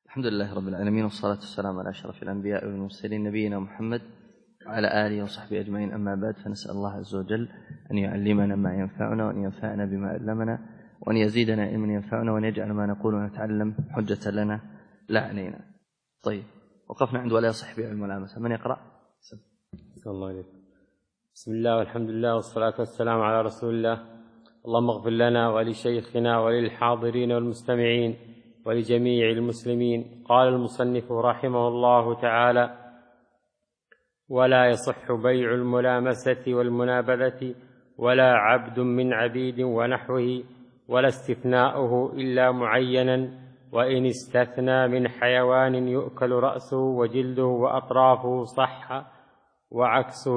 الحمد لله رب العالمين، والصلاة والسلام على أشرف الأنبياء والمرسلين نبينا محمد وعلى آله وصحبه أجمعين. أما بعد، فنسأل الله عز وجل أن يعلمنا ما ينفعنا، وأن ينفعنا بما علمنا، وأن يزيدنا علما ينفعنا، وأن يجعل ما نقول ونتعلم حجة لنا لا علينا. طيب، وقفنا عند ولا يصح بيع الملامسة. من يقرأ؟ صلى الله عليه. بسم الله والحمد لله والصلاة والسلام على رسول الله. اللهم اغفر لنا ولشيخنا وللحاضرين والمستمعين ولجميع المسلمين. قال المصنف رحمه الله تعالى: ولا يصح بيع الملامسة والمنابذة ولا عبد من عبيد ونحوه، ولا استثناؤه إلا معينا، وإن استثنى من حيوان يؤكل رأسه وجلده وأطرافه صح، وعكسه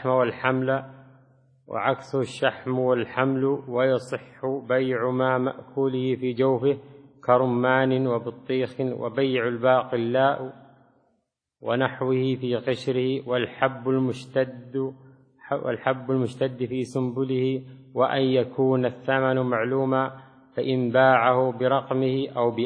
الشحم والحمل، ويصح بيع ما مأكوله في جوفه كرمان وبطيخ، وبيع الباقلاء ونحوه في قشره، والحب المشتد في سنبله، وأن يكون الثمن معلوما، فإن باعه برقمه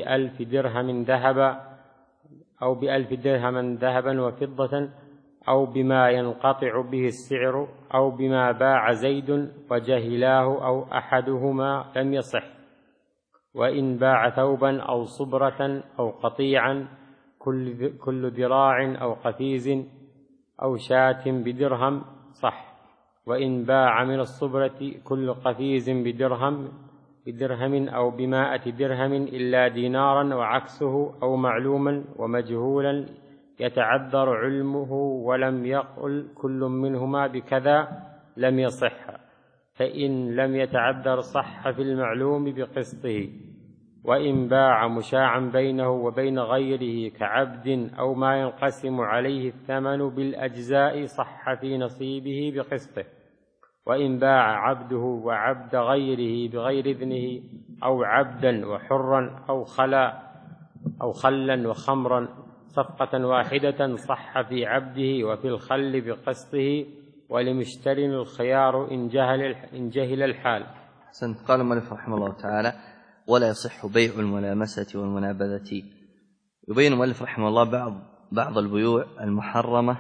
أو بألف درهم ذهبا وفضة، أو بما ينقطع به السعر، أو بما باع زيد وجهلاه أو أحدهما لم يصح. وإن باع ثوبا أو صبرة أو قطيعا كل ذراع أو قفيز أو شاة بدرهم صح. وإن باع من الصبرة كل قفيز بدرهم أو ب100 درهم إلا دينارا وعكسه، أو معلوما ومجهولا يتعذر علمه ولم يقل كل منهما بكذا لم يصح، فإن لم يتعذر صح في المعلوم بقسطه. وإن باع مشاعا بينه وبين غيره كعبد أو ما ينقسم عليه الثمن بالأجزاء صح في نصيبه بقسطه. وإن باع عبده وعبد غيره بغير إذنه، أو عبدا وحرا أو خلا وخمرا صفقة واحدة صح في عبده وفي الخل بقسطه، ولمشتر الخيار إن جهل الحال. قال المؤلف رحمه الله تعالى: ولا يصح بيع الملامسة والمنابذة. يبين المؤلف رحمه الله بعض البيوع المحرمة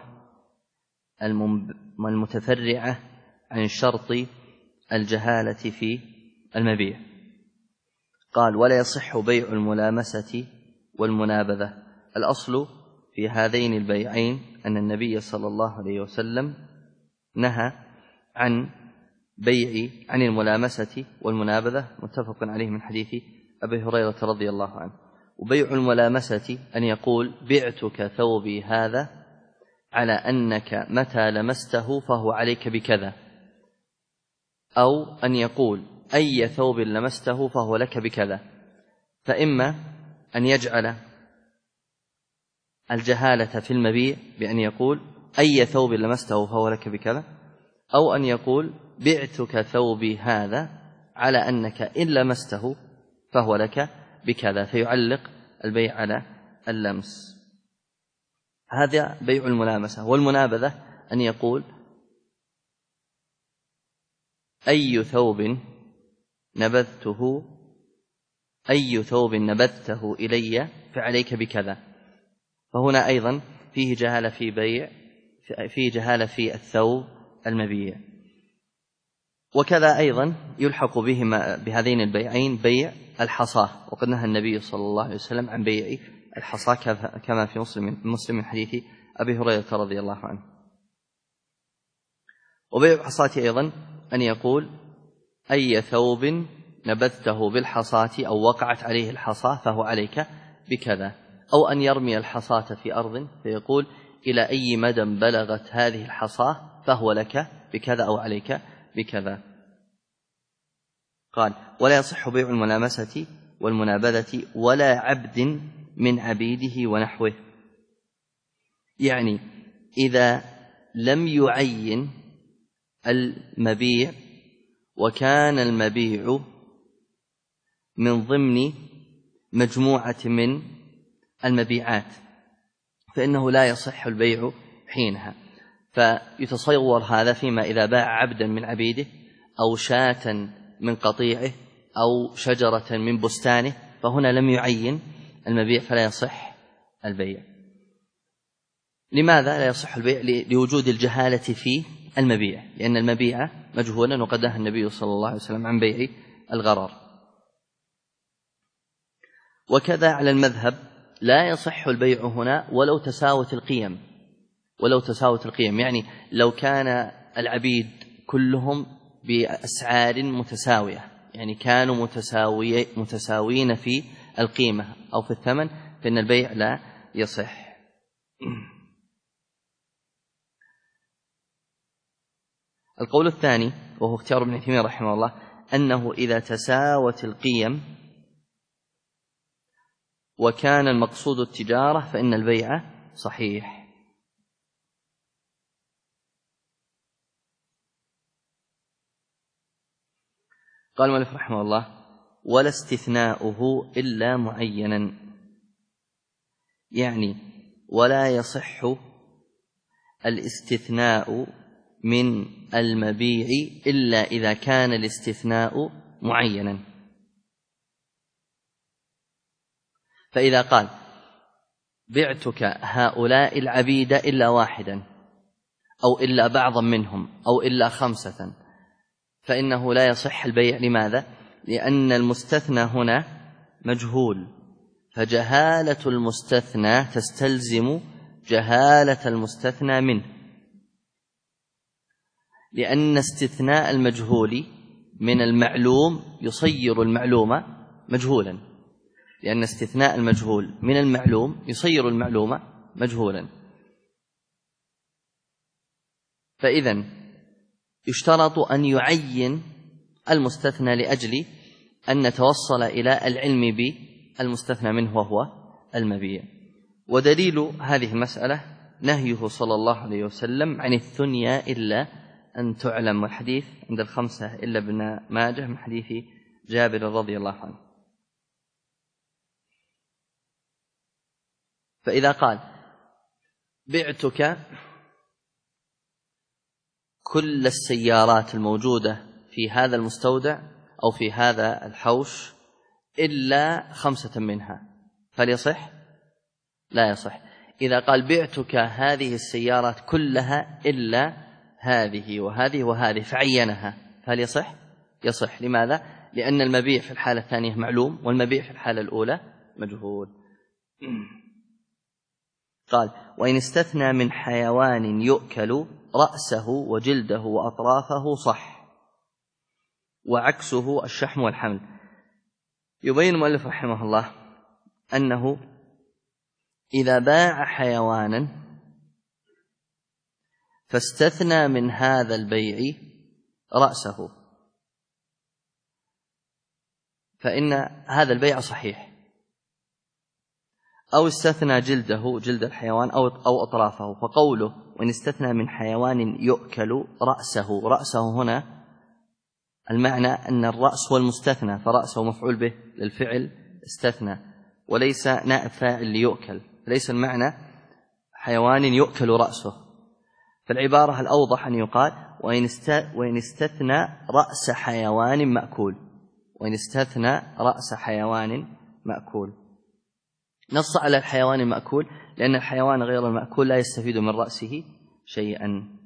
المتفرعة عن شرط الجهالة في المبيع. قال: ولا يصح بيع الملامسة والمنابذة. الأصل في هذين البيعين أن النبي صلى الله عليه وسلم نهى عن الملامسة والمنابذة، متفق عليه من حديث أبي هريرة رضي الله عنه. وبيع الملامسة أن يقول: بعتك ثوبي هذا على أنك متى لمسته فهو عليك بكذا، أو أن يقول: أي ثوب لمسته فهو لك بكذا. فإما أن يجعل الجهالة في المبيع بأن يقول: أي ثوب لمسته فهو لك بكذا، أو أن يقول: بعتك ثوبي هذا على أنك إن لمسته فهو لك بكذا، فيعلق البيع على اللمس. هذا بيع الملامسة. والمنابذة أن يقول: أي ثوب نبذته إلي فعليك بكذا. فهنا أيضا فيه جهالة في الثوب المبيع. وكذا أيضا يلحق بهذين البيعين بيع الحصاة، وقد نهى النبي صلى الله عليه وسلم عن بيع الحصاة كما في مسلم من حديث أبي هريرة رضي الله عنه. وبيع الحصاة أيضا أن يقول: أي ثوب نبذته بالحصاة أو وقعت عليه الحصاة فهو عليك بكذا، أو أن يرمي الحصاة في أرض فيقول: إلى أي مدى بلغت هذه الحصاة فهو لك بكذا أو عليك بكذا. قال: ولا يصح بيع الملامسة والمنابذة ولا عبد من عبيده ونحوه. يعني إذا لم يعين المبيع وكان المبيع من ضمن مجموعة من المبيعات فإنه لا يصح البيع حينها. فيتصور هذا فيما إذا باع عبدا من عبيده أو شاة من قطيعه أو شجرة من بستانه، فهنا لم يعين المبيع فلا يصح البيع. لماذا لا يصح البيع؟ لوجود الجهالة في المبيع، لأن المبيع مجهولا، وقد نهى النبي صلى الله عليه وسلم عن بيع الغرر. وكذا على المذهب لا يصح البيع هنا ولو تساوت القيم، يعني لو كان العبيد كلهم بأسعار متساوية، يعني كانوا متساويين في القيمة أو في الثمن، فإن البيع لا يصح. القول الثاني وهو اختيار ابن تيمية رحمه الله أنه إذا تساوت القيم وكان المقصود التجارة فإن البيع صحيح. قال المؤلف رحمه الله: ولا استثناؤه إلا معينا، يعني ولا يصح الاستثناء من المبيع إلا إذا كان الاستثناء معينا. فإذا قال: بعتك هؤلاء العبيد إلا واحدا، أو إلا بعضا منهم، أو إلا 5، فإنه لا يصح البيع. لماذا؟ لأن المستثنى هنا مجهول، فجهالة المستثنى تستلزم جهالة المستثنى منه، لأن استثناء المجهول من المعلوم يصير المعلوم مجهولا، لأن استثناء المجهول من المعلوم يصير المعلوم مجهولا. فإذن يشترط أن يعين المستثنى لأجل أن نتوصل إلى العلم بالمستثنى منه وهو المبيع. ودليل هذه المسألة نهيه صلى الله عليه وسلم عن الثنيا إلا أن تعلم، والحديث عند 5 إلا ابن ماجه من حديث جابر رضي الله عنه. فإذا قال: بعتك كل السيارات الموجودة في هذا المستودع أو في هذا الحوش إلا 5 منها، فليصح؟ لا يصح. إذا قال: بعتك هذه السيارات كلها إلا هذه وهذه وهذه، فعينها، فليصح؟ يصح. لماذا؟ لأن المبيع في الحالة الثانية معلوم، والمبيع في الحالة الأولى مجهول. قال: وإن استثنى من حيوان يؤكل رأسه وجلده وأطرافه صح، وعكسه الشحم والحمل. يبين المؤلف رحمه الله أنه إذا باع حيوانا فاستثنى من هذا البيع رأسه، فإن هذا البيع صحيح، أو استثنى جلده، جلد الحيوان، أو أطرافه، فقوله: وإن استثنى من حيوان يؤكل رأسه هنا المعنى أن الرأس هو المستثنى، فرأسه مفعول به للفعل استثنى، وليس نائب فاعل ليؤكل، ليس المعنى حيوان يؤكل رأسه. فالعبارة الأوضح أن يقال: وإن استثنى رأس حيوان مأكول، وإن استثنى رأس حيوان مأكول. نص على الحيوان المأكول لأن الحيوان غير المأكول لا يستفيد من رأسه شيئا.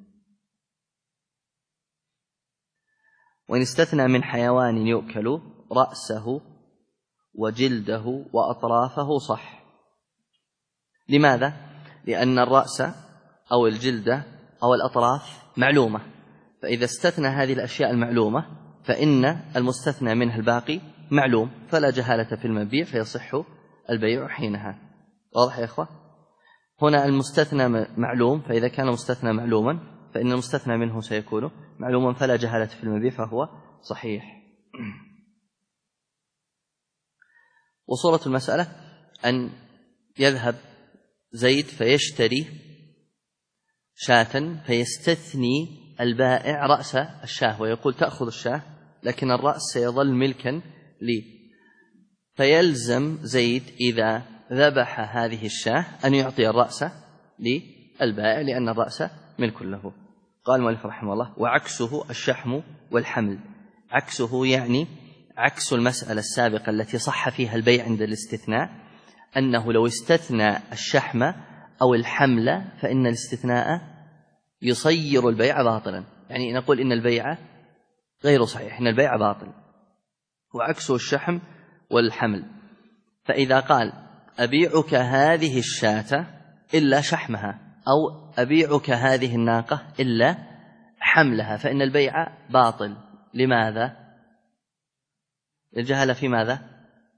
وإن استثنى من حيوان يؤكل رأسه وجلده وأطرافه صح. لماذا؟ لأن الرأس أو الجلد أو الأطراف معلومة، فإذا استثنى هذه الأشياء المعلومة فإن المستثنى منها الباقي معلوم، فلا جهالة في المبيع، فيصح البيع حينها. واضح يا إخوة؟ هنا المستثنى معلوم، فإذا كان المستثنى معلوما فإن المستثنى منه سيكون معلوما، فلا جهالة في المبيع، فهو صحيح. وصورة المسألة أن يذهب زيد فيشتري شاة، فيستثني البائع رأس الشاة ويقول: تأخذ الشاة، لكن الرأس سيظل ملكا لي. فيلزم زيد إذا ذبح هذه الشاة أن يعطي الرأس للبائع، لأن الرأس ملك له. قال المؤلف رحمه الله: وعكسه الشحم والحمل. عكسه يعني عكس المسألة السابقة التي صح فيها البيع عند الاستثناء، أنه لو استثنى الشحم أو الحمل فإن الاستثناء يصير البيع باطلا، يعني نقول إن البيع غير صحيح، إن البيع باطل، وعكسه الشحم والحمل. فإذا قال أبيعك هذه الشاة إلا شحمها، أو أبيعك هذه الناقة إلا حملها، فإن البيع باطل. لماذا؟ الجهالة في ماذا؟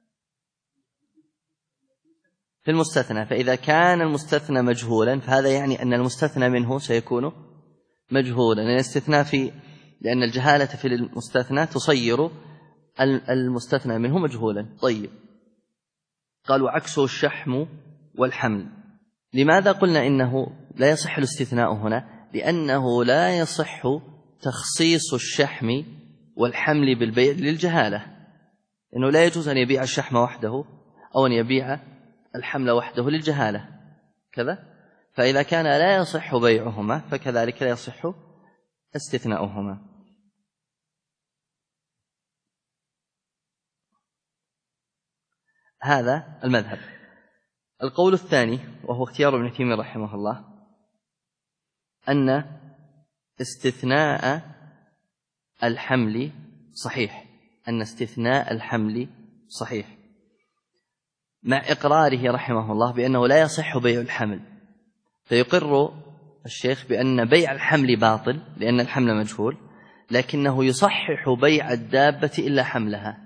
في المستثنى. فإذا كان المستثنى مجهولا فهذا يعني أن المستثنى منه سيكون مجهولا، لأن الجهالة في المستثنى تصير المستثنى منه مجهولا. طيب، قالوا عكسه الشحم والحمل. لماذا قلنا إنه لا يصح الاستثناء هنا؟ لأنه لا يصح تخصيص الشحم والحمل بالبيع للجهالة، إنه لا يجوز أن يبيع الشحم وحده أو أن يبيع الحمل وحده للجهالة كذا. فإذا كان لا يصح بيعهما فكذلك لا يصح استثناؤهما. هذا المذهب. القول الثاني وهو اختيار ابن تيمية رحمه الله أن استثناء الحمل صحيح، أن استثناء الحمل صحيح، مع إقراره رحمه الله بأنه لا يصح بيع الحمل. فيقر الشيخ بأن بيع الحمل باطل لأن الحمل مجهول، لكنه يصحح بيع الدابة إلا حملها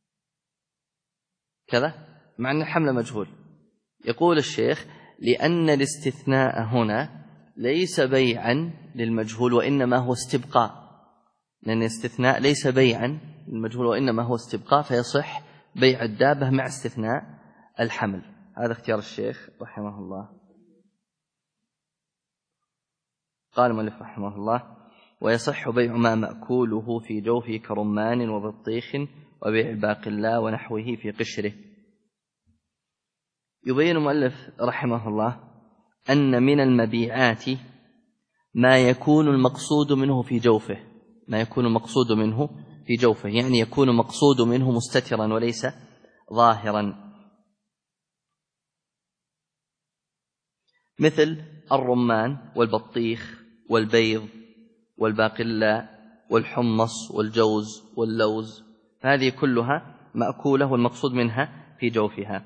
كذا، مع أن الحمل مجهول. يقول الشيخ لأن الاستثناء هنا ليس بيعا للمجهول وإنما هو استبقاء، لأن الاستثناء ليس بيعا للمجهول وإنما هو استبقاء، فيصح بيع الدابة مع استثناء الحمل. هذا اختيار الشيخ رحمه الله. قال المؤلف رحمه الله ويصح بيع ما مأكوله في جوفه كرمان وبطيخ وبيع الباقلاء ونحوه في قشره. يبين المؤلف رحمه الله أن من المبيعات ما يكون المقصود منه في جوفه، ما يكون المقصود منه في جوفه، يعني يكون مقصود منه مستترا وليس ظاهرا، مثل الرمان والبطيخ والبيض والباقلاء والحمص والجوز واللوز، هذه كلها مأكولة والمقصود منها في جوفها.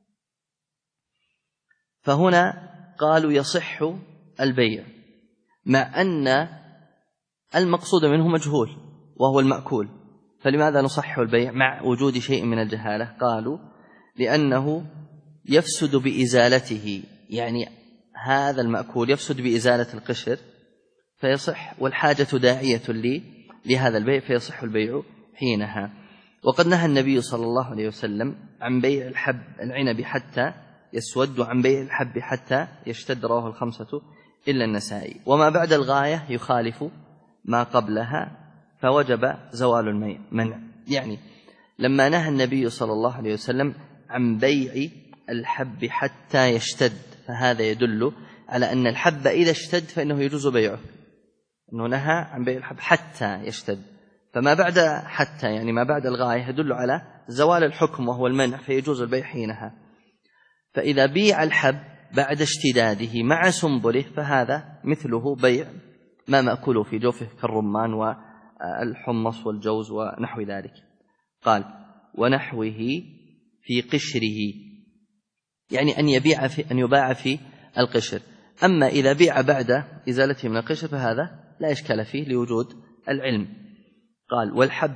فهنا قالوا يصح البيع مع أن المقصود منه مجهول وهو المأكول، فلماذا نصح البيع مع وجود شيء من الجهالة؟ قالوا لأنه يفسد بإزالته، يعني هذا المأكول يفسد بإزالة القشر فيصح، والحاجة داعية لهذا البيع فيصح البيع حينها. وقد نهى النبي صلى الله عليه وسلم عن بيع العنب حتى يسود وعن بيع الحب حتى يشتد، رواه الخمسة إلا النسائي. وما بعد الغاية يخالف ما قبلها فوجب زوال المنع. يعني لما نهى النبي صلى الله عليه وسلم عن بيع الحب حتى يشتد فهذا يدل على أن الحب إذا اشتد فإنه يجوز بيعه، أنه نهى عن بيع الحب حتى يشتد. فما بعد حتى يعني ما بعد الغاية يدل على زوال الحكم وهو المنع، فيجوز البيع حينها. فإذا بيع الحب بعد اشتداده مع سنبله فهذا مثله بيع ما مأكله في جوفه كالرمان والحمص والجوز ونحو ذلك. قال ونحوه في قشره، يعني أن يباع في القشر. أما إذا بيع بعد إزالته من القشر فهذا لا إشكال فيه لوجود العلم. قال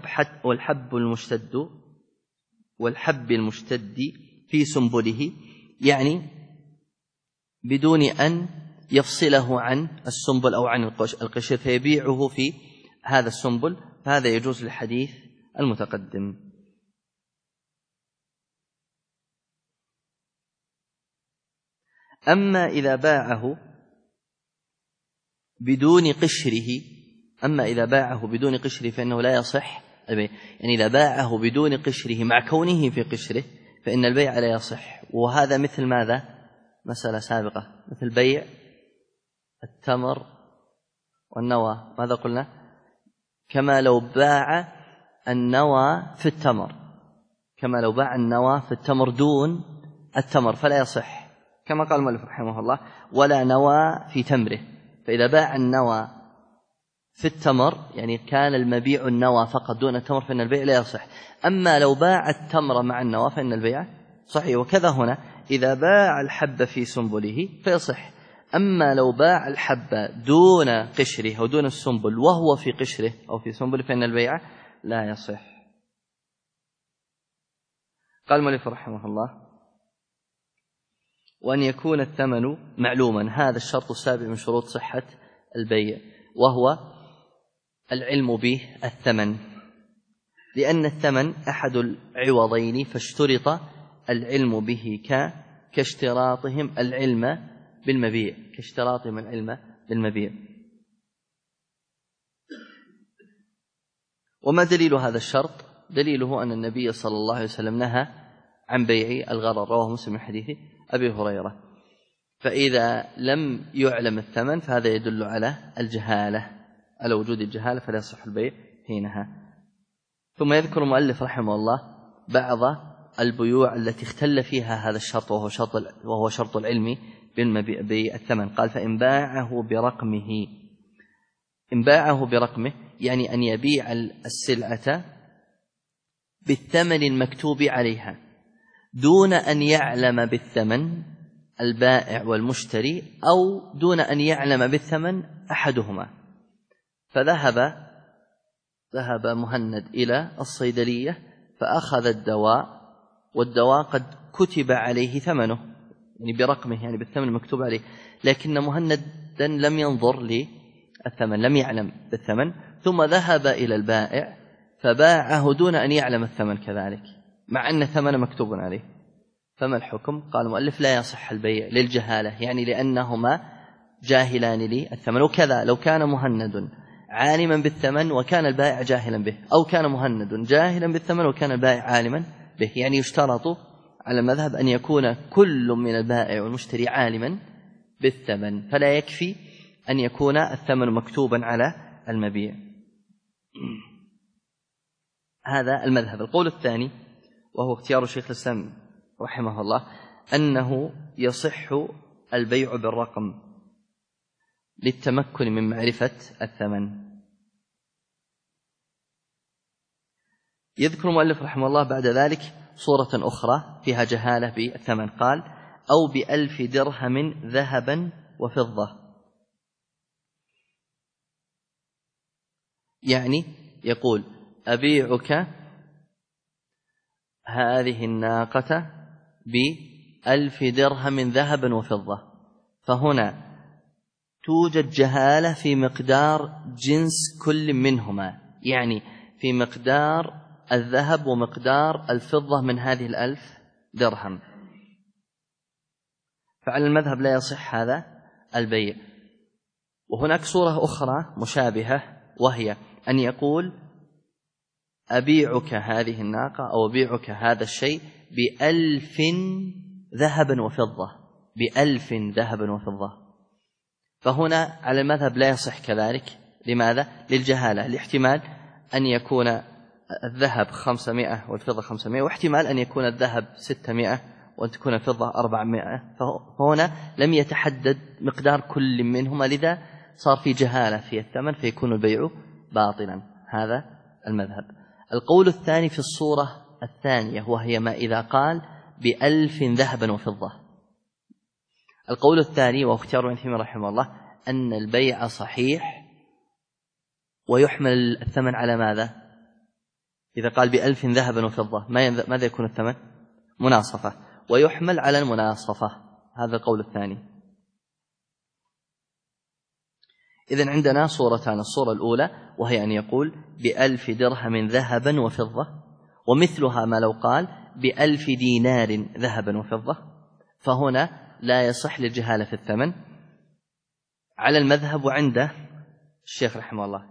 والحب المشتد في سنبله، يعني بدون أن يفصله عن السنبل أو عن القشر فيبيعه في هذا السنبل، فهذا يجوز للحديث المتقدم. أما إذا باعه بدون قشره فإنه لا يصح البيع. يعني إذا باعه بدون قشره مع كونه في قشره فإن البيع لا يصح. وهذا مثل ماذا؟ مسألة سابقة، مثل بيع التمر والنوى. ماذا قلنا؟ كما لو باع النوى في التمر، دون التمر فلا يصح، كما قال المؤلف رحمه الله: ولا نوى في تمره. فإذا باع النوى في التمر يعني كان المبيع النوى فقط دون التمر فإن البيع لا يصح. أما لو باع التمر مع النوى فإن البيع صحيح. وكذا هنا إذا باع الحب في سنبله فيصح. أما لو باع الحب دون قشره أو دون السنبل وهو في قشره أو في سنبله فإن البيع لا يصح. قال المؤلف رحمه الله: وأن يكون الثمن معلوما. هذا الشرط السابع من شروط صحة البيع، وهو العلم به الثمن، لأن الثمن أحد العوضين، فاشترط العلم به كاشتراطهم العلم بالمبيع. وما دليل هذا الشرط؟ دليله أن النبي صلى الله عليه وسلم نهى عن بيع الغرر، رواه مسلم من حديث أبي هريرة. فإذا لم يعلم الثمن فهذا يدل على الجهالة، على وجود الجهالة، فلا يصح البيع حينها. ثم يذكر المؤلف رحمه الله بعض البيوع التي اختل فيها هذا الشرط، وهو شرط العلم بالثمن. قال: فإن باعه برقمه. إن باعه برقمه يعني أن يبيع السلعة بالثمن المكتوب عليها دون أن يعلم بالثمن البائع والمشتري، أو دون أن يعلم بالثمن أحدهما. فذهب مهند إلى الصيدلية فأخذ الدواء، والدواء قد كتب عليه ثمنه يعني برقمه، يعني بالثمن المكتوب عليه، لكن مهندا لم ينظر للثمن، لم يعلم بالثمن، ثم ذهب إلى البائع فباعه دون أن يعلم الثمن كذلك، مع أن الثمن مكتوب عليه. فما الحكم؟ قال المؤلف: لا يصح البيع للجهالة، يعني لأنهما جاهلان للثمن. وكذا لو كان مهند عالما بالثمن وكان البائع جاهلا به، أو كان مهند جاهلا بالثمن وكان البائع عالما به، يعني يشترط على المذهب أن يكون كل من البائع والمشتري عالما بالثمن، فلا يكفي أن يكون الثمن مكتوبا على المبيع. هذا المذهب. القول الثاني وهو اختيار شيخ الإسلام رحمه الله أنه يصح البيع بالرقم للتمكن من معرفة الثمن. يذكر المؤلف رحمه الله بعد ذلك صورة أخرى فيها جهالة بالثمن. قال: أو ب1000 درهم ذهبا وفضة. يعني يقول: أبيعك هذه الناقة ب1000 درهم ذهبا وفضة. فهنا توجد جهالة في مقدار جنس كل منهما، يعني في مقدار الذهب ومقدار الفضة من هذه 1000 درهم. فعلى المذهب لا يصح هذا البيع. وهناك صورة أخرى مشابهة، وهي أن يقول: أبيعك هذه الناقة أو أبيعك هذا الشيء ب1000 ذهبا وفضة، ب1000 ذهبا وفضة. فهنا على المذهب لا يصح كذلك. لماذا؟ للجهالة، لاحتمال أن يكون الذهب 500 والفضة 500، واحتمال أن يكون الذهب 600 وأن تكون الفضة 400. فهنا لم يتحدد مقدار كل منهما، لذا صار في جهالة في الثمن فيكون البيع باطلا. هذا المذهب. القول الثاني في الصورة الثانية، وهي ما إذا قال ب1000 ذهبا وفضة. القول الثاني واختيار ابن تيمية رحمه الله أن البيع صحيح ويحمل الثمن على ماذا؟ إذا قال ب1000 ذهبا وفضة ماذا يكون الثمن؟ مناصفة، ويحمل على المناصفة. هذا القول الثاني. إذن عندنا صورتان: الصورة الأولى وهي أن يقول ب1000 درهم ذهبا وفضة، ومثلها ما لو قال ب1000 دينار ذهبا وفضة، فهنا لا يصح للجهالة في الثمن على المذهب وعند الشيخ رحمه الله.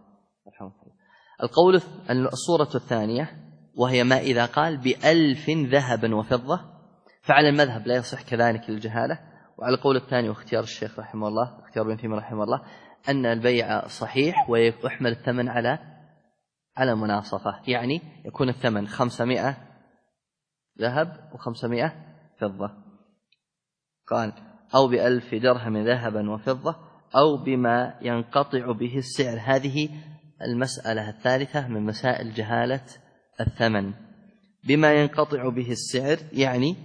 الصورة الثانية وهي ما إذا قال ب1000 ذهبا وفضة، فعلى المذهب لا يصح كذلك للجهالة. وعلى القول الثاني واختيار الشيخ رحمه الله، اختيار ابن تيمية رحمه الله، أن البيع صحيح ويحمل الثمن على مناصفة، يعني يكون الثمن 500 ذهب و500 فضة. قال أو ب1000 درهم ذهبا وفضة أو بما ينقطع به السعر. هذه المسألة الثالثة من مسائل جهالة الثمن. بما ينقطع به السعر يعني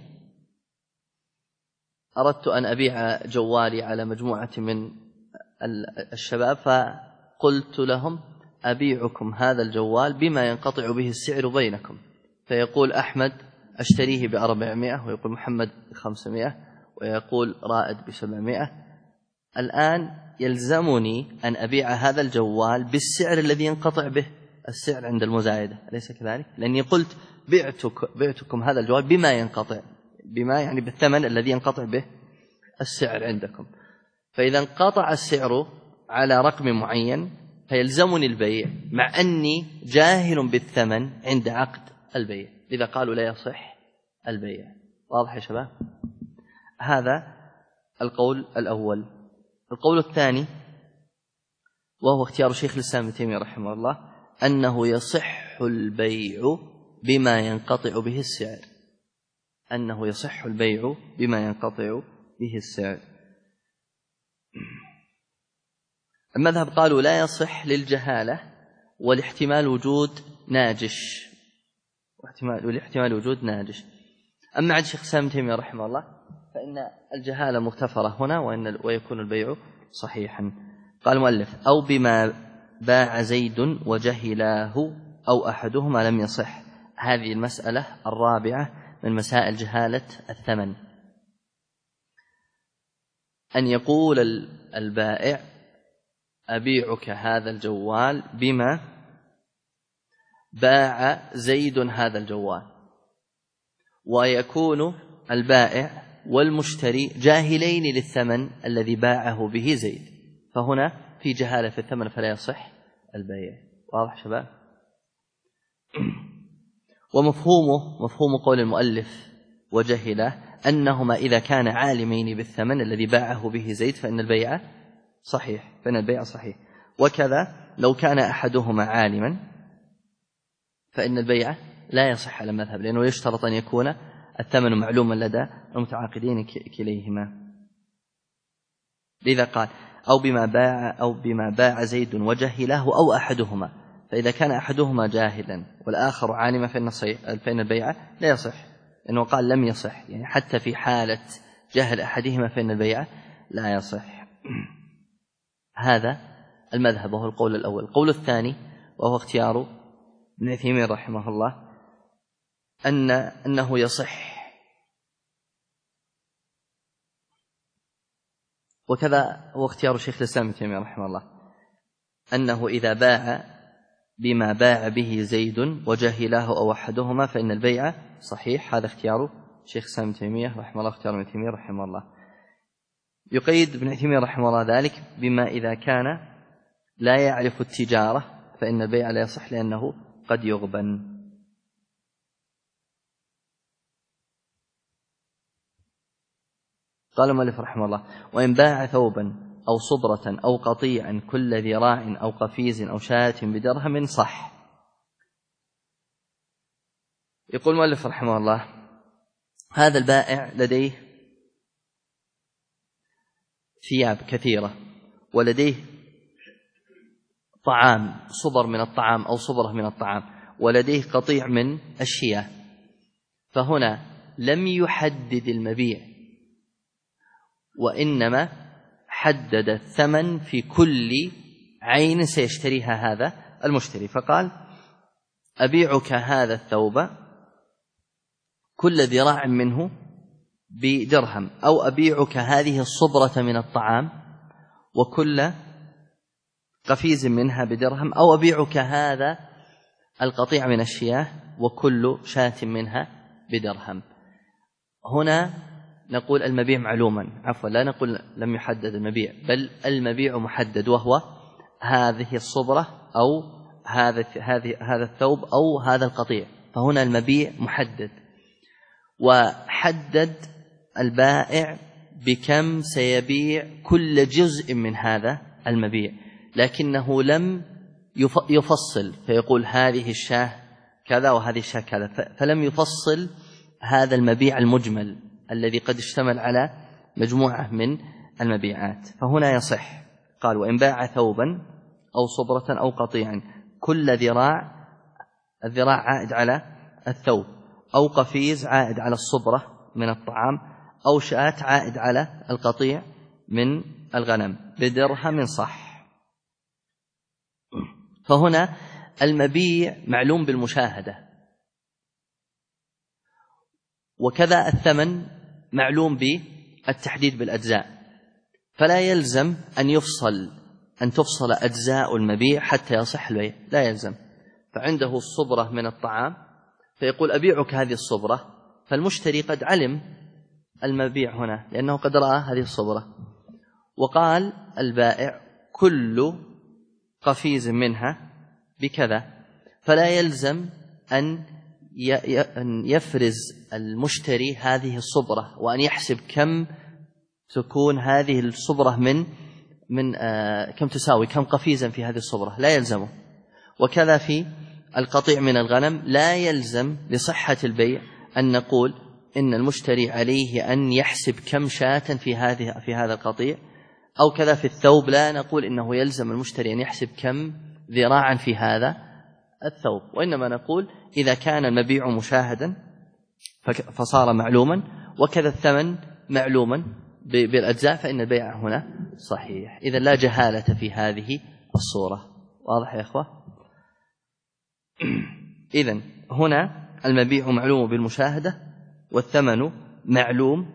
أردت أن أبيع جوالي على مجموعة من الشباب، فقلت لهم أبيعكم هذا الجوال بما ينقطع به السعر بينكم، فيقول أحمد أشتريه ب400 ويقول محمد ب500 ويقول رائد ب700. الآن يلزمني أن أبيع هذا الجوال بالسعر الذي ينقطع به السعر عند المزايدة، أليس كذلك؟ لأني قلت بعتكم هذا الجوال بما ينقطع، بما يعني بالثمن الذي ينقطع به السعر عندكم. فإذا انقطع السعر على رقم معين فيلزمني البيع مع أني جاهل بالثمن عند عقد البيع، إذا قالوا لا يصح البيع. واضح يا شباب؟ هذا القول الأول. القول الثاني وهو اختيار شيخ الإسلام ابن تيمية رحمه الله أنه يصح البيع بما ينقطع به السعر، أنه يصح البيع بما ينقطع به السعر. المذهب قالوا لا يصح للجهالة والاحتمال وجود ناجش، والاحتمال وجود ناجش. أما عند شيخ الإسلام ابن تيمية رحمه الله فإن الجهالة مغتفرة هنا ويكون البيع صحيحا. قال المؤلف أو بما باع زيد وجهلاه أو أحدهما لم يصح. هذه المسألة الرابعة من مسائل جهالة الثمن، أن يقول البائع أبيعك هذا الجوال بما باع زيد هذا الجوال، ويكون البائع والمشتري جاهلين للثمن الذي باعه به زيد، فهنا في جهالة في الثمن فلا يصح البيع. واضح شباب؟ ومفهوم قول المؤلف وجهله أنهما إذا كان عالمين بالثمن الذي باعه به زيد فإن البيع صحيح، وكذا لو كان أحدهما عالما فإن البيع لا يصح على المذهب، لأنه يشترط أن يكون الثمن معلوما لدى المتعاقدين كليهما. لذا قال أو بما باع زيد وجهله أو أحدهما، فإذا كان أحدهما جاهلا والآخر عالما فإن البيع لا يصح، إنه قال لم يصح، يعني حتى في حالة جهل أحدهما فإن البيع لا يصح. هذا المذهب وهو القول الأول. القول الثاني وهو اختيار ابن عثيمين رحمه الله أنه يصح، وكذا هو اختيار شيخ الإسلام ابن تيمية رحمه الله أنه إذا باع بما باع به زيد وجهله أو أحدهما فإن البيع صحيح. هذا اختيار شيخ الإسلام ابن تيمية رحمه الله، اختيار ابن تيمية رحمه الله. يقيد ابن تيمية رحمه الله ذلك بما إذا كان لا يعرف التجارة فإن البيع لا يصح لأنه قد يغبن. قال المؤلف رحمه الله وإن باع ثوبا أو صبرة أو قطيعا كل ذراع أو قفيز أو شاة بدرهم صح. يقول المؤلف رحمه الله هذا البائع لديه ثياب كثيرة ولديه طعام، صبر من الطعام أو صبرة من الطعام، ولديه قطيع من الشياه، فهنا لم يحدد المبيع وإنما حدد الثمن في كل عين سيشتريها هذا المشتري، فقال أبيعك هذا الثوب كل ذراع منه بدرهم، أو أبيعك هذه الصبرة من الطعام وكل قفيز منها بدرهم، أو أبيعك هذا القطيع من الشياه وكل شاة منها بدرهم. هنا نقول المبيع معلوما، لا نقول لم يحدد المبيع، بل المبيع محدد، وهو هذه الصبرة أو هذا الثوب أو هذا القطيع، فهنا المبيع محدد. وحدد البائع بكم سيبيع كل جزء من هذا المبيع، لكنه لم يفصل فيقول هذه الشاة كذا وهذه الشاة كذا، فلم يفصل هذا المبيع المجمل الذي قد اشتمل على مجموعة من المبيعات، فهنا يصح. قال وإن باع ثوبا أو صبرة أو قطيعا كل ذراع، الذراع عائد على الثوب، أو قفيز عائد على الصبرة من الطعام، أو شاة عائد على القطيع من الغنم بدرهم صح. فهنا المبيع معلوم بالمشاهدة، وكذا الثمن معلوم بالتحديد بالأجزاء، فلا يلزم أن تفصل أجزاء المبيع حتى يصح البيع، لا يلزم. فعنده الصبرة من الطعام فيقول أبيعك هذه الصبرة، فالمشتري قد علم المبيع هنا لأنه قد رأى هذه الصبرة، وقال البائع كل قفيز منها بكذا، فلا يلزم أن يفرز المشتري هذه الصبرة وأن يحسب كم تكون هذه الصبرة من كم تساوي، كم قفيزا في هذه الصبرة، لا يلزمه. وكذا في القطيع من الغنم لا يلزم لصحة البيع أن نقول إن المشتري عليه أن يحسب كم شاة في هذا القطيع، أو كذا في الثوب لا نقول إنه يلزم المشتري أن يحسب كم ذراعا في هذا الثوب، وإنما نقول إذا كان المبيع مشاهدا فصار معلوما، وكذا الثمن معلوما بالأجزاء، فإن البيع هنا صحيح. إذا لا جهالة في هذه الصورة. واضح يا أخوة؟ إذن هنا المبيع معلوم بالمشاهدة والثمن معلوم،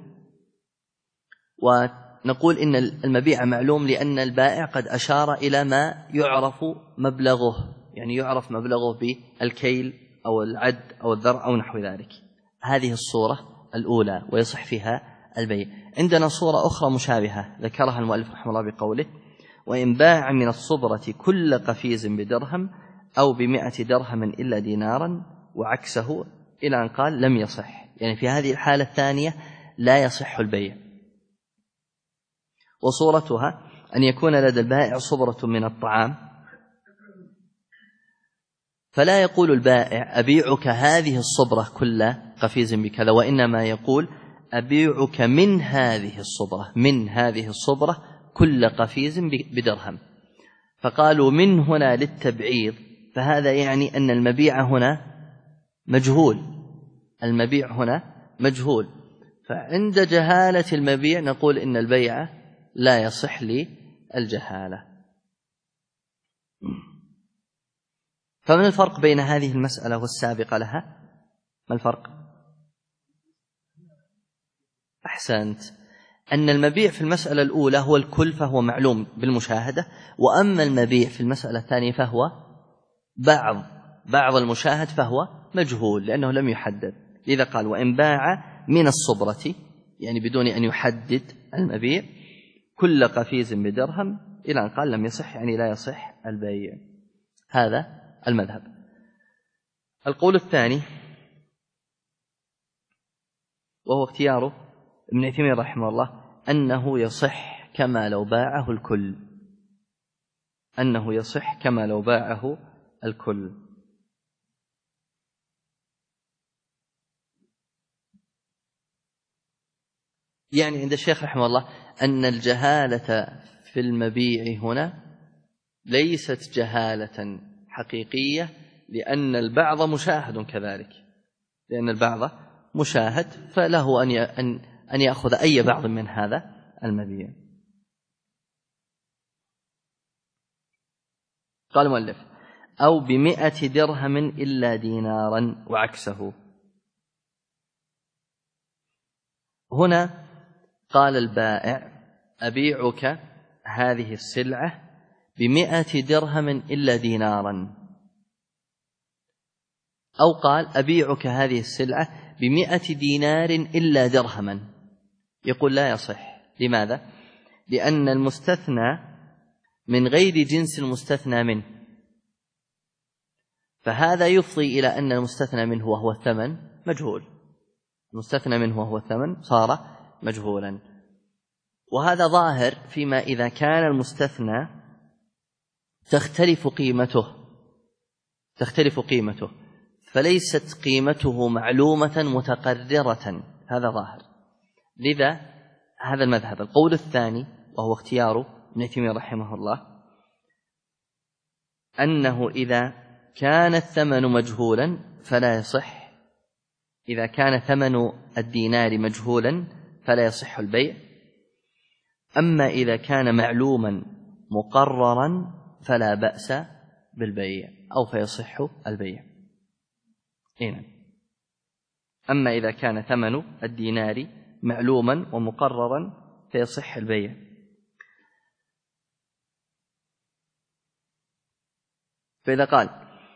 ونقول إن المبيع معلوم لأن البائع قد أشار إلى ما يعرف مبلغه، يعني يعرف مبلغه بالكيل أو العد أو الذرع أو نحو ذلك. هذه الصورة الأولى ويصح فيها البيع. عندنا صورة أخرى مشابهة ذكرها المؤلف رحمه الله بقوله وإن باع من الصبرة كل قفيز بدرهم أو ب100 درهم إلا دينارا وعكسه، إلى أن قال لم يصح. يعني في هذه الحالة الثانية لا يصح البيع. وصورتها أن يكون لدى البائع صبرة من الطعام، فلا يقول البائع أبيعك هذه الصبرة كل قفيز بكذا، وإنما يقول أبيعك من هذه الصبرة كل قفيز بدرهم. فقالوا من هنا للتبعيض، فهذا يعني أن المبيع هنا مجهول. فعند جهالة المبيع نقول إن البيع لا يصح للجهالة. فمن الفرق بين هذه المسألة والسابقة لها؟ ما الفرق؟ أحسنت، أن المبيع في المسألة الأولى هو الكل فهو معلوم بالمشاهدة، وأما المبيع في المسألة الثانية فهو بعض المشاهد فهو مجهول لأنه لم يحدد. لذا قال وإن باع من الصبرة، يعني بدون أن يحدد المبيع، كل قفيز بدرهم، إلى أن قال لم يصح، يعني لا يصح البيع. هذا المذهب. القول الثاني وهو اختياره ابن عثيمين رحمه الله أنه يصح كما لو باعه الكل. يعني عند الشيخ رحمه الله أن الجهالة في المبيع هنا ليست جهالة حقيقية، لأن البعض مشاهد كذلك، لأن البعض مشاهد فله أن يأخذ أي بعض من هذا المبيع. قال المؤلف أو ب100 درهم إلا دينارا وعكسه. هنا قال البائع أبيعك هذه السلعة ب100 درهم إلا دينارا، أو قال أبيعك هذه السلعة ب100 دينار إلا درهما. يقول لا يصح. لماذا؟ لأن المستثنى من غير جنس المستثنى منه، فهذا يفضي إلى أن المستثنى منه وهو الثمن مجهول، المستثنى منه وهو الثمن صار مجهولا. وهذا ظاهر فيما إذا كان المستثنى تختلف قيمته فليست قيمته معلومة متقررة، هذا ظاهر. لذا هذا المذهب. القول الثاني وهو اختياره ابن تيمية رحمه الله أنه إذا كان الثمن مجهولا فلا يصح، إذا كان ثمن الدينار مجهولا فلا يصح البيع، أما إذا كان معلوما مقررا فلا بأس بالبيع أو فيصح البيع. هنا أما إذا كان ثمن الدينار معلوما ومقررا فيصح البيع. فإذا قال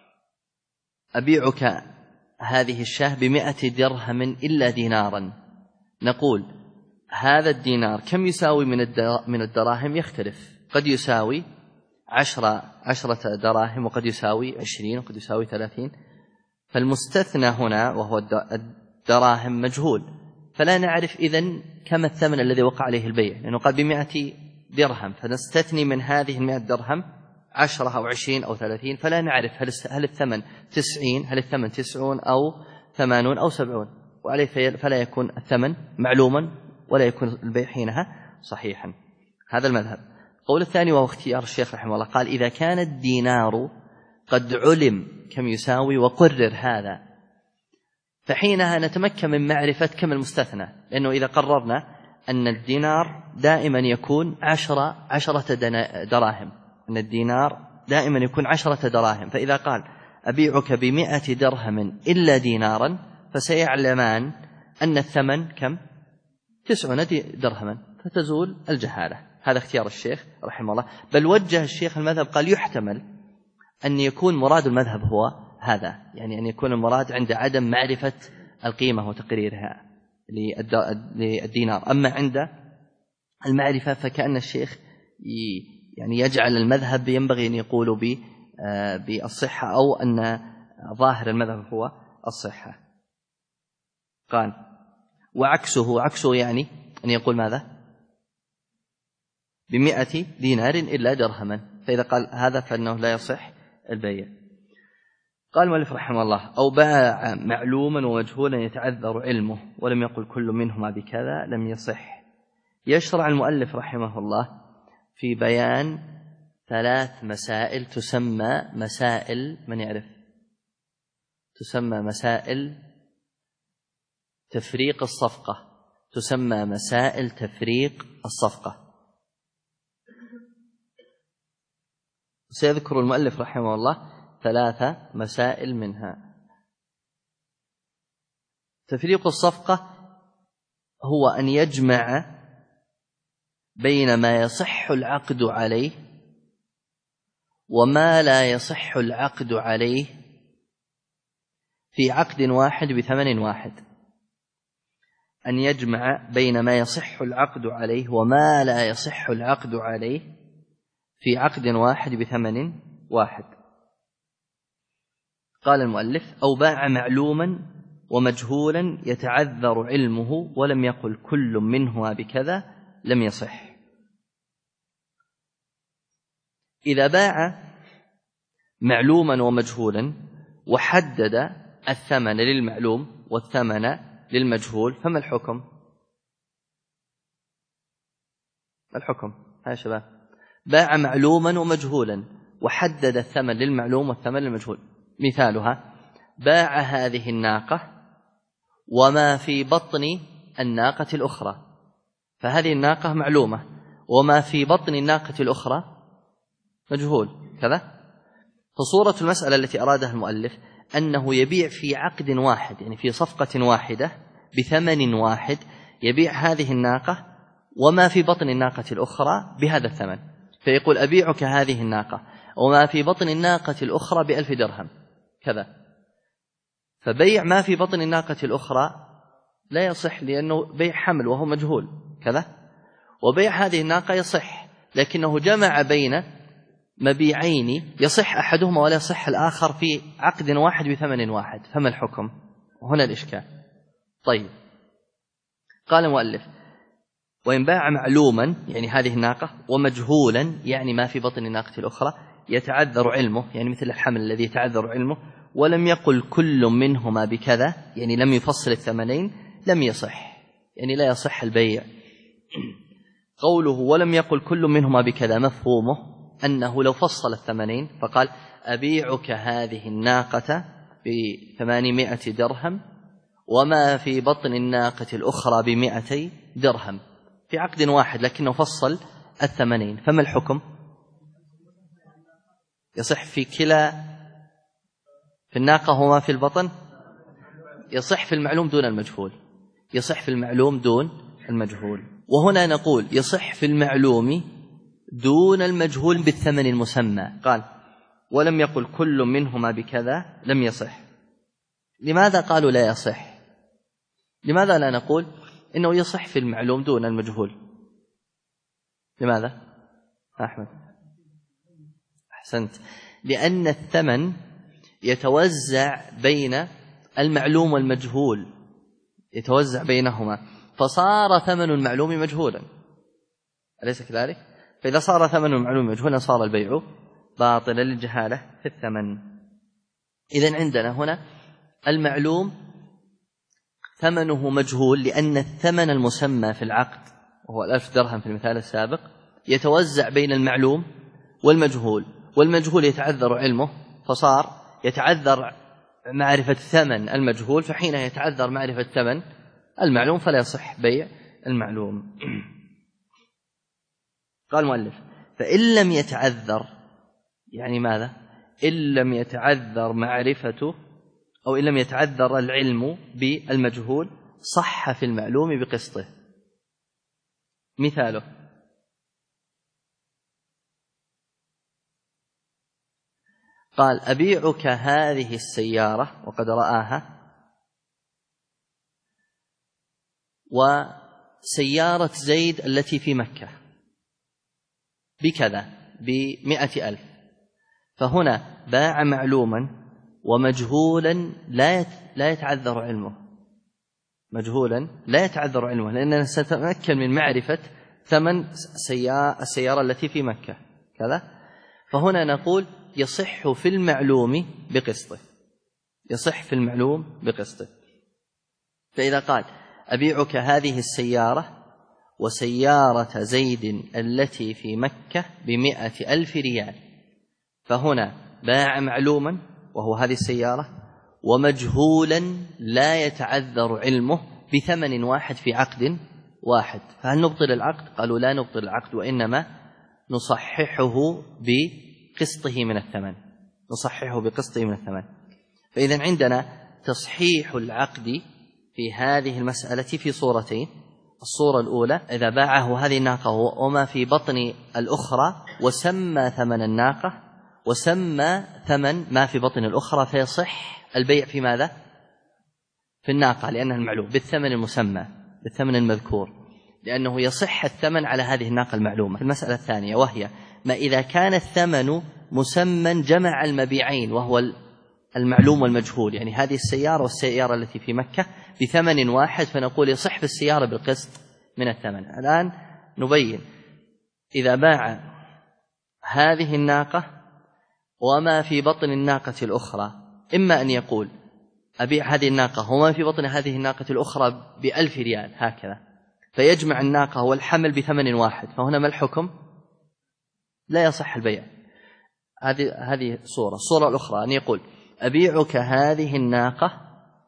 أبيعك هذه الشاة ب100 درهم إلا دينارا، نقول هذا الدينار كم يساوي من الدراهم؟ يختلف، قد يساوي 10 دراهم وقد يساوي 20 وقد يساوي 30. فالمستثنى هنا وهو الدراهم مجهول، فلا نعرف إذن كم الثمن الذي وقع عليه البيع، لأنه قال ب100 درهم، فنستثني من هذه 100 درهم 10 أو 20 أو 30، فلا نعرف هل الثمن 90 هل الثمن 90 أو 80 أو 70، وعليه فلا يكون الثمن معلوما ولا يكون البيع حينها صحيحا. هذا المذهب. القول الثاني وهو اختيار الشيخ رحمه الله قال إذا كان الدينار قد علم كم يساوي وقرر هذا، فحينها نتمكن من معرفة كم المستثنى، لأنه إذا قررنا أن الدينار دائما يكون 10 دراهم، أن الدينار دائما يكون 10 دراهم، فإذا قال أبيعك ب100 درهم إلا دينارا فسيعلمان أن الثمن كم؟ 90 درهما، فتزول الجهالة. هذا اختيار الشيخ رحمه الله. بل وجه الشيخ المذهب قال يحتمل أن يكون مراد المذهب هو هذا، يعني أن يكون المراد عند عدم معرفة القيمة وتقريرها للدينار، أما عند المعرفة فكأن الشيخ يعني يجعل المذهب ينبغي أن يقول بالصحة، أو أن ظاهر المذهب هو الصحة. قال وعكسه يعني أن يقول ماذا؟ ب100 دينار إلا درهما، فإذا قال هذا فإنه لا يصح البيع. قال المؤلف رحمه الله أو باع معلوما ومجهولا يتعذر علمه ولم يقل كل منهما بكذا لم يصح. يشرع المؤلف رحمه الله في بيان 3 مسائل تسمى مسائل، من يعرف؟ تسمى مسائل تفريق الصفقة، تسمى مسائل تفريق الصفقة. سيذكر المؤلف رحمه الله 3 مسائل منها. تفريق الصفقة هو أن يجمع بين ما يصح العقد عليه وما لا يصح العقد عليه في عقد واحد بثمن واحد. أن يجمع بين ما يصح العقد عليه وما لا يصح العقد عليه في عقد واحد بثمن واحد. قال المؤلف أو باع معلوما ومجهولا يتعذر علمه ولم يقل كل منهما بكذا لم يصح. إذا باع معلوما ومجهولا وحدد الثمن للمعلوم والثمن للمجهول فما الحكم؟ الحكم يا شباب باع معلوما ومجهولا وحدد الثمن للمعلوم والثمن للمجهول. مثالها باع هذه الناقة وما في بطن الناقة الأخرى، فهذه الناقة معلومة وما في بطن الناقة الأخرى مجهول كذا. فصورة المسألة التي أرادها المؤلف أنه يبيع في عقد واحد، يعني في صفقة واحدة بثمن واحد، يبيع هذه الناقة وما في بطن الناقة الأخرى بهذا الثمن، فيقول أبيعك هذه الناقة وما في بطن الناقة الأخرى ب1000 درهم كذا. فبيع ما في بطن الناقة الأخرى لا يصح لأنه بيع حمل وهو مجهول كذا، وبيع هذه الناقة يصح لكنه جمع بين مبيعين يصح أحدهما ولا يصح الآخر في عقد واحد بثمن واحد، فما الحكم؟ هنا الإشكال. طيب قال المؤلف وإن باع معلوما يعني هذه الناقة ومجهولا يعني ما في بطن الناقة الأخرى يتعذر علمه، يعني مثل الحمل الذي يتعذر علمه، ولم يقل كل منهما بكذا يعني لم يفصل الثمنين لم يصح، يعني لا يصح البيع. قوله ولم يقل كل منهما بكذا مفهومه أنه لو فصل الثمنين فقال أبيعك هذه الناقة ب800 درهم وما في بطن الناقة الأخرى ب200 درهم في عقد واحد، لكنه فصل الثمنين، فما الحكم؟ يصح في كلا في الناقة وما في البطن؟ يصح في المعلوم دون المجهول، يصح في المعلوم دون المجهول. وهنا نقول يصح في المعلوم دون المجهول بالثمن المسمى. قال ولم يقل كل منهما بكذا لم يصح. لماذا قالوا لا يصح؟ لماذا لا نقول إنه يصح في المعلوم دون المجهول؟ لماذا أحمد؟ أحسنت. لأن الثمن يتوزع بين المعلوم والمجهول، يتوزع بينهما، فصار ثمن المعلوم مجهولا، أليس كذلك؟ فإذا صار ثمن المعلوم مجهولا صار البيع باطلا للجهالة في الثمن. إذن عندنا هنا المعلوم ثمنه مجهول لأن الثمن المسمى في العقد وهو 1000 درهم في المثال السابق يتوزع بين المعلوم والمجهول، والمجهول يتعذر علمه فصار يتعذر معرفة ثمن المجهول، فحين يتعذر معرفة ثمن المعلوم فلا يصح بيع المعلوم. قال المؤلف فإن لم يتعذر، يعني ماذا؟ إن لم يتعذر معرفته أو إن لم يتعذر العلم بالمجهول صح في المعلوم بقسطه. مثاله قال أبيعك هذه السيارة وقد رآها وسيارة زيد التي في مكة بكذا ب100,000، فهنا باع معلوما ومجهولا لا يتعذر علمه، مجهولا لا يتعذر علمه، لأننا سنتمكن من معرفة ثمن السيارة التي في مكة كذا. فهنا نقول يصح في المعلوم بقسطه، يصح في المعلوم بقسطه. فإذا قال أبيعك هذه السيارة وسيارة زيد التي في مكة ب100,000 ريال، فهنا باع معلوما وهو هذه السيارة ومجهولا لا يتعذر علمه بثمن واحد في عقد واحد، فهل نبطل العقد؟ قالوا لا نبطل العقد، وإنما نصححه بقسطه من الثمن، نصححه بقسطه من الثمن. فإذا عندنا تصحيح العقد في هذه المسألة في صورتين. الصورة الأولى إذا باعه هذه الناقة وما في بطن الأخرى وسمى ثمن الناقة وسمى ثمن ما في بطن الأخرى، فيصح البيع في ماذا؟ في الناقة، لأنها المعلوم بالثمن المسمى بالثمن المذكور، لأنه يصح الثمن على هذه الناقة المعلومة. في المسألة الثانية وهي ما إذا كان الثمن مسمى جمع المبيعين وهو المعلوم والمجهول، يعني هذه السيارة والسيارة التي في مكة بثمن واحد، فنقول يصح في السيارة بالقسط من الثمن. الآن نبين إذا باع هذه الناقة وما في بطن الناقة الأخرى، إما أن يقول أبيع هذه الناقة وما في بطن هذه الناقة الأخرى ب1000 ريال هكذا، فيجمع الناقة والحمل بثمن واحد، فهنا ما الحكم؟ لا يصح البيع. هذه صورة. الصورة الأخرى أن يقول أبيعك هذه الناقة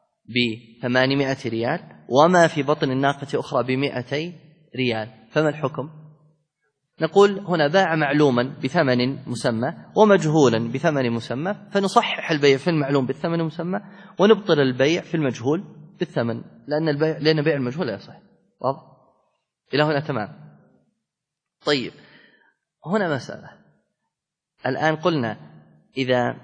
ب800 ريال وما في بطن الناقة أخرى ب200 ريال، فما الحكم؟ نقول هنا باع معلوما بثمن مسمى ومجهولا بثمن مسمى، فنصحح البيع في المعلوم بالثمن المسمى ونبطل البيع في المجهول بالثمن، لأن بيع المجهول لا يصح. واضح؟ إلى هنا تمام. طيب هنا مسألة. الآن قلنا إذا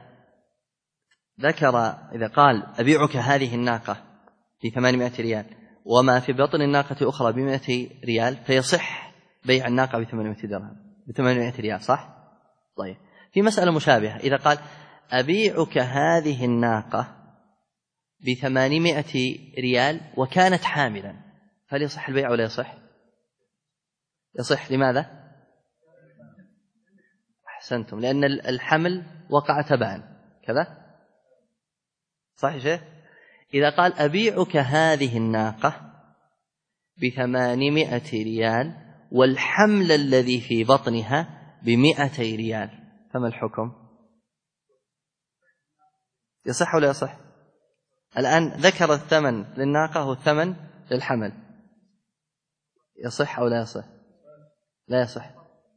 قال أبيعك هذه الناقة ب800 ريال وما في بطن الناقة أخرى ب200 ريال، فيصح بيع الناقة ب800 ريال، صح؟ طيب في مسألة مشابهة، إذا قال أبيعك هذه الناقة ب800 ريال وكانت حاملا، هل يصح البيع ولا يصح؟ يصح. لماذا؟ أحسنتم، لأن الحمل وقع تبعا كذا، صح يا شيخ؟ إذا قال أبيعك هذه الناقة ب800 ريال والحمل الذي في بطنها ب200 ريال، فما الحكم؟ يصح ولا يصح؟ الآن ذكر الثمن للناقة والثمن للحمل، يصح أو لا يصح؟ لا يصح،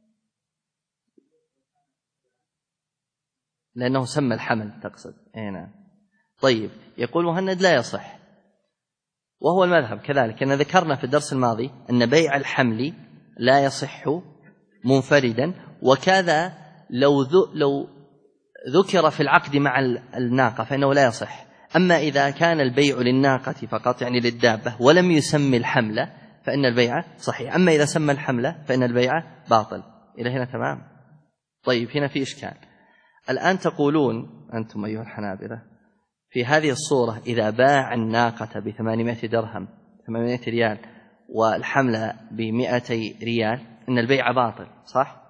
لأنه سمى الحمل تقصد. نعم. طيب، يقول مهند لا يصح، وهو المذهب كذلك، أن ذكرنا في الدرس الماضي أن بيع الحمل لا يصح منفردا، وكذا لو ذكر في العقد مع الناقة فإنه لا يصح. أما إذا كان البيع للناقة فقط، يعني للدابة، ولم يسمي الحمل فإن البيع صحيح. أما إذا سمى الحمل فإن البيع باطل. إلى هنا تمام؟ طيب، هنا في إشكال. الآن تقولون أنتم أيها الحنابلة في هذه الصورة إذا باع الناقة ب800 درهم 800 ريال والحمل ب200 ريال إن البيع باطل، صح؟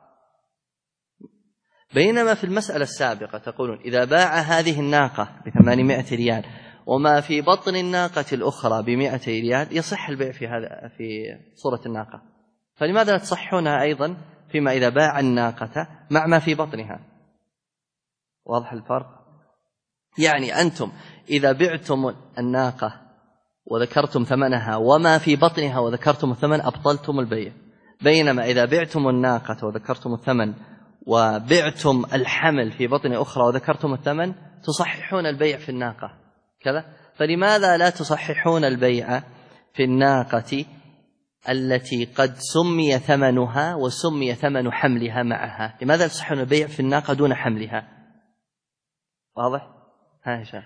بينما في المسألة السابقة تقولون إذا باع هذه الناقة ب800 ريال وما في بطن الناقة الأخرى ب200 ريال يصح البيع في صورة الناقة، فلماذا لا تصحونها أيضا فيما إذا باع الناقة مع ما في بطنها؟ واضح الفرق؟ يعني أنتم إذا بعتم الناقة وذكرتم ثمنها وما في بطنها وذكرتم الثمن أبطلتم البيع، بينما إذا بعتم الناقة وذكرتم الثمن وبعتم الحمل في بطن أخرى وذكرتم الثمن تصححون البيع في الناقة كذا. فلماذا لا تصححون البيع في الناقة التي قد سمي ثمنها وسمي ثمن حملها معها؟ لماذا تصححون البيع في الناقة دون حملها؟ واضح؟ ها هشام.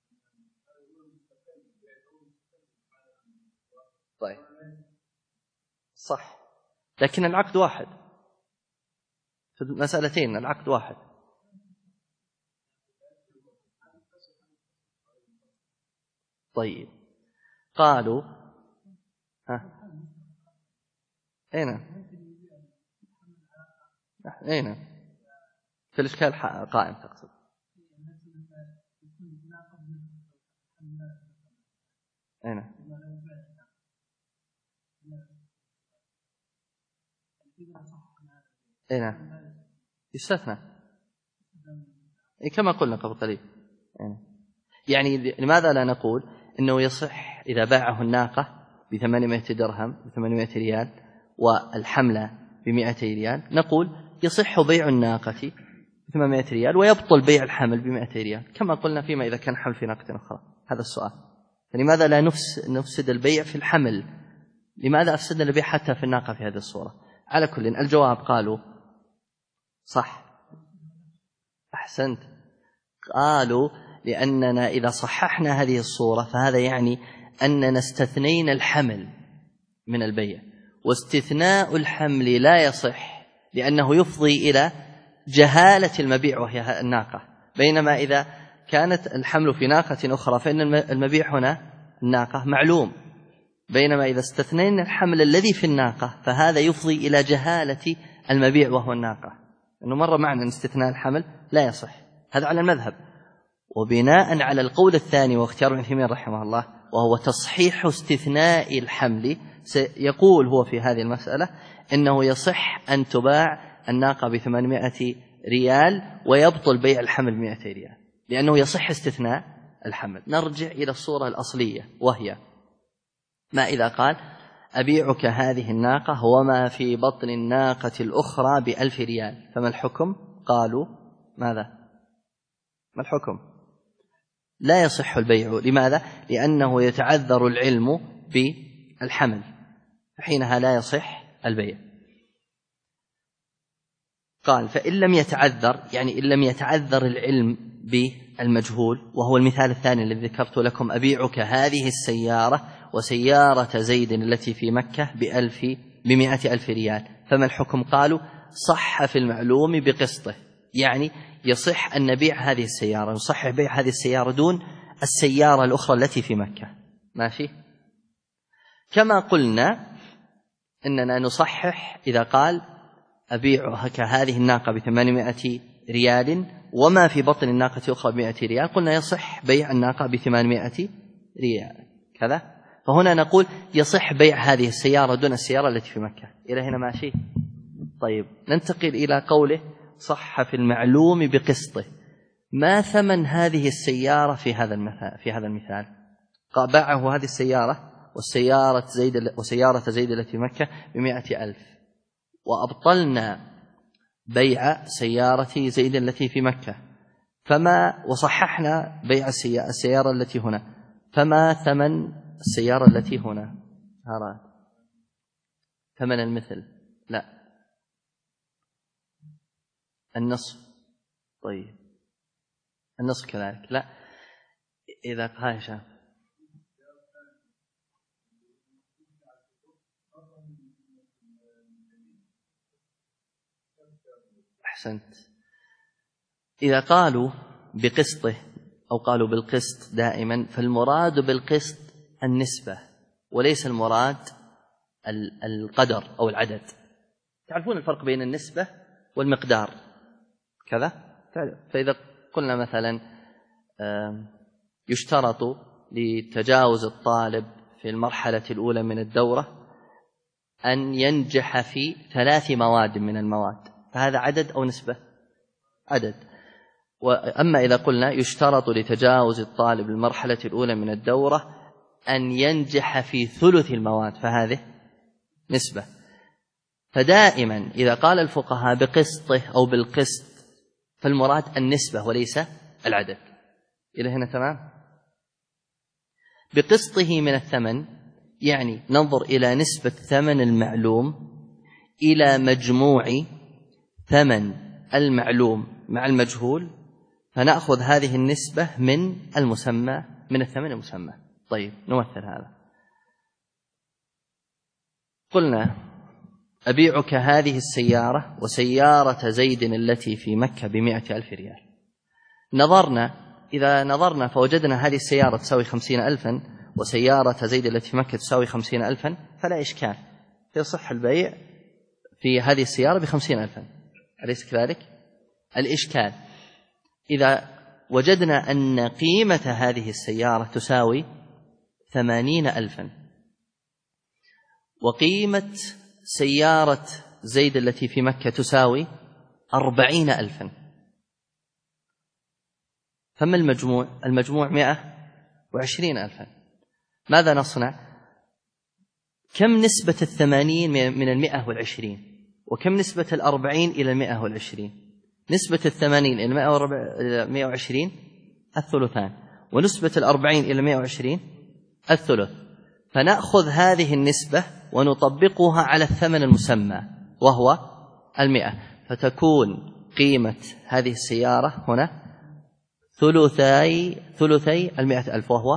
طيب صح، لكن العقد واحد في المسألتين، العقد واحد. طيب قالوا أين في الإشكال قائم تقصد؟ أين يستثنى كما قلنا قبل قليل. يعني لماذا لا نقول إنه يصح إذا باعه الناقة ب800 درهم ب800 ريال والحملة ب200 ريال، نقول يصح بيع الناقة ب800 ريال ويبطل بيع الحمل ب200 ريال كما قلنا فيما إذا كان حمل في ناقة أخرى. هذا السؤال، لماذا لا نفسد البيع في الحمل؟ لماذا أفسدنا البيع حتى في الناقة في هذه الصورة؟ على كل الجواب قالوا صح، أحسنت، قالوا لأننا إذا صححنا هذه الصورة فهذا يعني أننا استثنينا الحمل من البيع، واستثناء الحمل لا يصح لأنه يفضي إلى جهالة المبيع وهي الناقة، بينما إذا كانت الحمل في ناقة أخرى فإن المبيع هنا الناقة معلوم، بينما إذا استثنينا الحمل الذي في الناقة فهذا يفضي إلى جهالة المبيع وهو الناقة، أنه مر معنا أن استثناء الحمل لا يصح. هذا على المذهب. وبناء على القول الثاني واختيار ابن تيمية رحمه الله وهو تصحيح استثناء الحمل، سيقول هو في هذه المسألة إنه يصح أن تباع الناقة ب800 ريال ويبطل بيع الحمل ب200 ريال لأنه يصح استثناء الحمل. نرجع إلى الصورة الأصلية وهي ما إذا قال أبيعك هذه الناقة وما في بطن الناقة الأخرى ب1000 ريال، فما الحكم؟ قالوا ماذا؟ ما الحكم؟ لا يصح البيع. لماذا؟ لأنه يتعذر العلم بالحمل، حينها لا يصح البيع. قال فإن لم يتعذر، يعني إن لم يتعذر العلم بالمجهول، وهو المثال الثاني الذي ذكرت لكم، أبيعك هذه السيارة وسيارة زيد التي في مكة ب100,000 ريال، فما الحكم؟ قالوا صح في المعلوم بقسطه، يعني يصح أن نبيع هذه السيارة، يصح بيع هذه السيارة دون السيارة الأخرى التي في مكة. ماشي؟ كما قلنا إننا نصحح إذا قال أبيعك هذه الناقة ب800 ريال وما في بطن الناقة أخرى ب100 ريال، قلنا يصح بيع الناقة ب800 ريال كذا. فهنا نقول يصح بيع هذه السيارة دون السيارة التي في مكة. إلى هنا ماشي؟ طيب ننتقل إلى قوله صح في المعلوم بقسطه. ما ثمن هذه السيارة في هذا المثال؟ باعه هذه السيارة وسيارة زيد التي في مكة ب100,000، وأبطلنا بيع سيارة زيد التي في مكة، وصححنا بيع السيارة التي هنا، فما ثمن السيارة التي هنا؟ ثمن المثل؟ لا، النصف. طيب النصف كذلك؟ لا. إذا قايشة أحسنت. إذا قالوا بقسطه أو قالوا بالقسط دائما، فالمراد بالقسط النسبة وليس المراد القدر أو العدد. تعرفون الفرق بين النسبة والمقدار كذا؟ فإذا قلنا مثلا يشترط لتجاوز الطالب في المرحلة الأولى من الدورة أن ينجح في 3 مواد من المواد، فهذا عدد أو نسبة؟ عدد. وأما إذا قلنا يشترط لتجاوز الطالب المرحلة الأولى من الدورة أن ينجح في 3 المواد، فهذه نسبة. فدائما إذا قال الفقهاء بقسطه أو بالقسط فالمراد النسبة وليس العدد. إلى هنا تمام؟ بقسطه من الثمن يعني ننظر إلى نسبة ثمن المعلوم إلى مجموع ثمن المعلوم مع المجهول، فنأخذ هذه النسبة من المسمى، من الثمن المسمى. طيب نمثل هذا. قلنا أبيعك هذه السيارة وسيارة زيد التي في مكة ب100,000 ريال. إذا نظرنا فوجدنا هذه السيارة تساوي 50,000 وسيارة زيد التي في مكة تساوي 50,000، فلا إشكال، يصح البيع في هذه السيارة ب50,000، أليس كذلك؟ الإشكال إذا وجدنا أن قيمة هذه السيارة تساوي 80,000 وقيمة سيارة زيد التي في مكة تساوي 40,000، فما المجموع؟ المجموع 120,000. ماذا نصنع؟ كم نسبة 80 من 120 وكم نسبة 40 إلى 120؟ نسبة 80 إلى 120 الثلثان، ونسبة 40 إلى 120 الثلث. فنأخذ هذه النسبة ونطبقها على الثمن المسمى وهو 100، فتكون قيمة هذه السيارة هنا ثلثي 100,000 وهو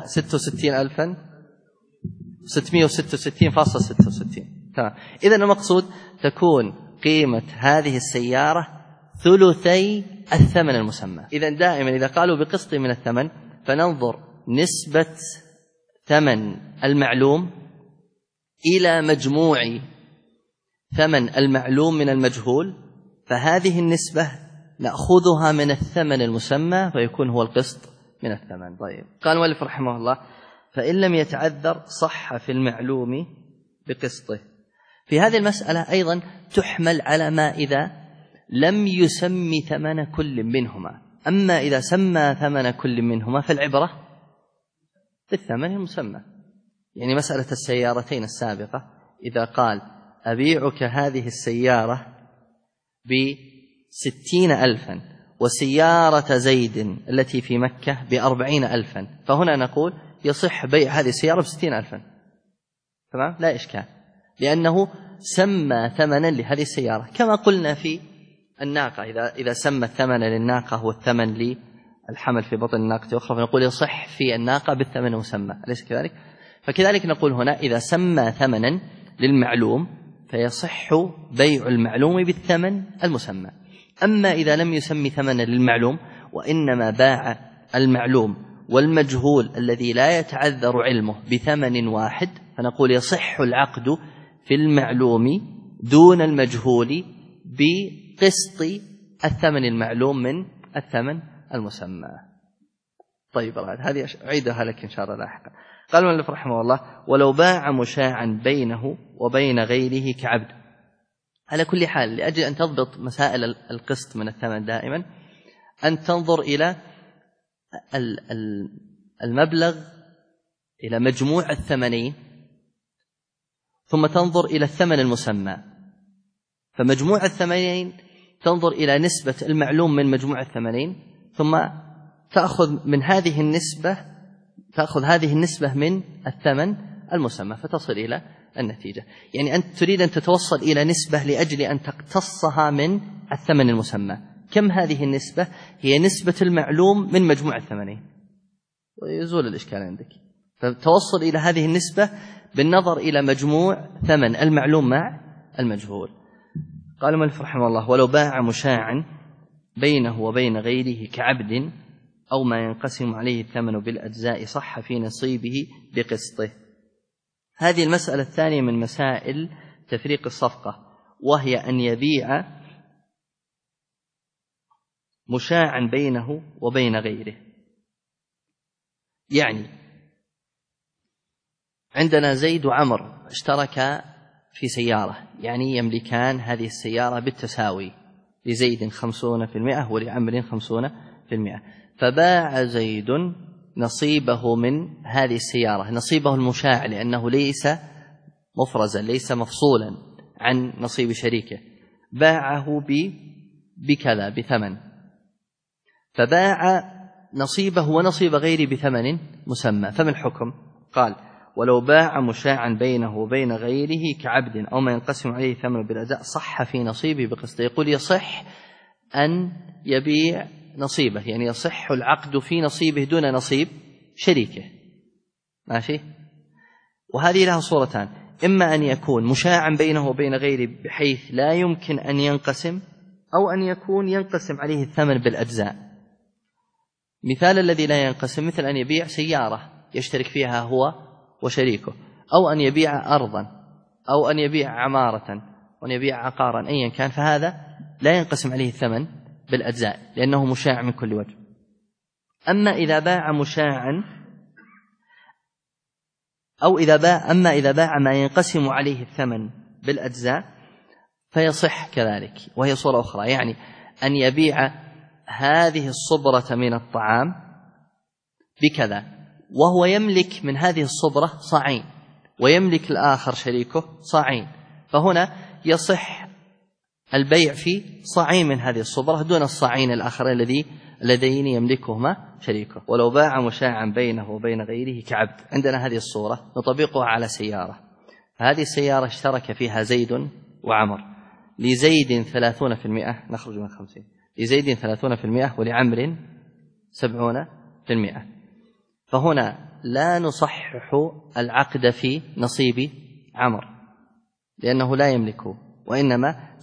66,666.66. تمام. إذن المقصود تكون قيمة هذه السيارة ثلثي الثمن المسمى. إذن دائما إذا قالوا بقسط من الثمن فننظر نسبة ثمن المعلوم إلى مجموع ثمن المعلوم من المجهول، فهذه النسبة نأخذها من الثمن المسمى فيكون هو القسط من الثمن. طيب قال المؤلف رحمه الله فإن لم يتعذر صح في المعلوم بقسطه. في هذه المسألة أيضا تحمل على ما إذا لم يسمي ثمن كل منهما. أما إذا سمى ثمن كل منهما فالعبرة بالثمن المسمى. يعني مسألة السيارتين السابقة إذا قال أبيعك هذه السيارة ب60,000 وسيارة زيد التي في مكة ب40,000، فهنا نقول يصح بيع هذه السيارة ب60,000. تمام؟ لا إشكال، لأنه سمى ثمنا لهذه السيارة، كما قلنا في الناقة إذا سمى الثمن للناقة هو الثمن للحمل في بطن الناقة أخرى فنقول يصح في الناقة بالثمن المسمى، أليس كذلك؟ فكذلك نقول هنا إذا سمى ثمنا للمعلوم فيصح بيع المعلوم بالثمن المسمى. أما إذا لم يسمي ثمنا للمعلوم وإنما باع المعلوم والمجهول الذي لا يتعذر علمه بثمن واحد فنقول يصح العقد في المعلوم دون المجهول بقسط الثمن المعلوم من الثمن المسمى. طيب هذه أعيدها لك إن شاء الله لاحقا. قال المؤلف رحمه الله: ولو باع مشاعا بينه وبين غيره كعبد. على كل حال، لأجل أن تضبط مسائل القسط من الثمن دائما، أن تنظر إلى المبلغ، إلى مجموع الثمنين، ثم تنظر إلى الثمن المسمى. فمجموع الثمنين تنظر إلى نسبة المعلوم من مجموع الثمنين، ثم تأخذ هذه النسبة من الثمن المسمى فتصل إلى النتيجة. يعني أنت تريد أن تتوصل إلى نسبة لأجل أن تقتصها من الثمن المسمى. كم هذه النسبة؟ هي نسبة المعلوم من مجموع الثمنين، ويزول الإشكال عندك. فتوصل إلى هذه النسبة بالنظر إلى مجموع ثمن المعلوم مع المجهول. قال المؤلف رحمه الله: ولو باع مشاعا بينه وبين غيره كعبد أو ما ينقسم عليه الثمن بالأجزاء صح في نصيبه بقسطه. هذه المسألة الثانية من مسائل تفريق الصفقة، وهي أن يبيع مشاعا بينه وبين غيره. يعني عندنا زيد وعمر اشتركا في سيارة، يعني يملكان هذه السيارة بالتساوي، لزيد 50% ولعمر 50%. فباع زيد نصيبه من هذه السيارة، نصيبه المشاع، لأنه ليس مفرزا، ليس مفصولا عن نصيب شريكه، باعه بكذا بثمن. فباع نصيبه ونصيب غيره بثمن مسمى. فما الحكم؟ قال: ولو باع مشاعا بينه وبين غيره كعبد أو ما ينقسم عليه الثمن بالأجزاء صح في نصيبه بقسط. يقول يصح أن يبيع نصيبه، يعني يصح العقد في نصيبه دون نصيب شريكه. ماشي؟ وهذه لها صورتان: إما أن يكون مشاعا بينه وبين غيره بحيث لا يمكن أن ينقسم، أو أن يكون ينقسم عليه الثمن بالأجزاء. مثال الذي لا ينقسم مثل أن يبيع سيارة يشترك فيها هو وشريكه، أو أن يبيع أرضا، أو أن يبيع عمارة، أو أن يبيع عقارا، أيا كان، فهذا لا ينقسم عليه الثمن بالأجزاء لأنه مشاع من كل وجه. أما إذا باع مشاعا، أو إذا باع ما ينقسم عليه الثمن بالأجزاء فيصح كذلك، وهي صورة أخرى. يعني أن يبيع هذه الصبرة من الطعام بكذا، وهو يملك من هذه الصبرة صاعين، ويملك الآخر شريكه صاعين، فهنا يصح البيع في صاعين من هذه الصبرة دون الصاعين الآخرين اللذين يملكهما شريكه. ولو باع مشاعا بينه وبين غيره كعبد. عندنا هذه الصورة نطبقها على سيارة. هذه السيارة اشترك فيها زيد وعمر، لزيد 30%، نخرج من 50، لزيد 30% ولعمر 70%. فهنا لا نصحح العقد في نصيب عمر لأنه لا يملكه، وإنما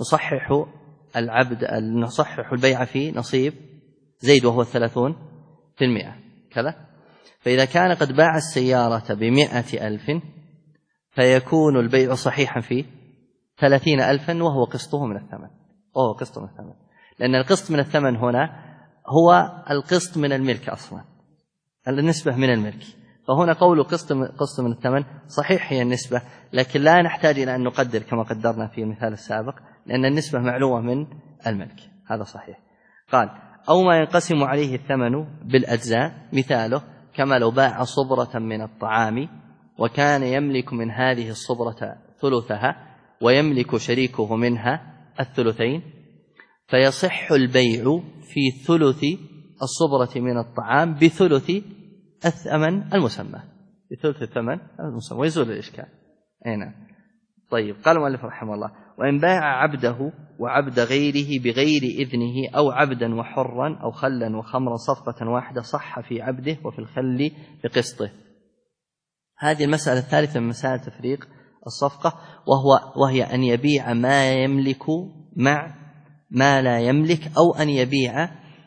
نصحح البيع في نصيب زيد وهو 30% كذا. فإذا كان قد باع السيارة ب100,000 فيكون البيع صحيحا في 30,000 وهو قسطه من الثمن، لأن القسط من الثمن هنا هو القسط من الملك أصلا، النسبة من الملك. فهنا قول قسط من الثمن صحيح هي النسبة، لكن لا نحتاج إلى أن نقدر كما قدرنا في المثال السابق، لأن النسبة معلومة من الملك. هذا صحيح. قال: أو ما ينقسم عليه الثمن بالأجزاء، مثاله كما لو باع صبرة من الطعام وكان يملك من هذه الصبرة ثلثها ويملك شريكه منها الثلثين، فيصح البيع في ثلث الصبرة من الطعام بثلث الثمن المسمى، ويزول الإشكال. أين؟ طيب. قال المؤلف رحمه الله: وإن باع عبده وعبد غيره بغير إذنه أو عبدا وحرا أو خلا وخمرا صفقة واحدة صح في عبده وفي الخل بقسطه. هذه المسألة الثالثة من مسائل تفريق الصفقة، وهي أن يبيع ما يملك مع ما لا يملك، أو أن يبيع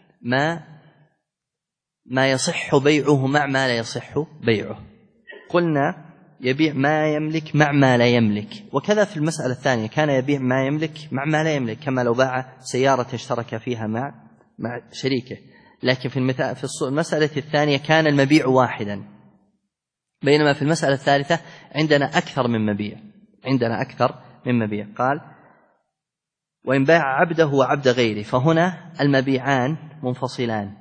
ما يصح بيعه مع ما لا يصح بيعه. قلنا يبيع ما يملك مع ما لا يملك، وكذا في المسألة الثانية كان يبيع ما يملك مع ما لا يملك، كما لو باع سيارة اشترك فيها مع شريكه. لكن في المسألة الثانية كان المبيع واحدا، بينما في المسألة الثالثة عندنا أكثر من مبيع. قال وإن باع عبده وعبد غيره، فهنا المبيعان منفصلان،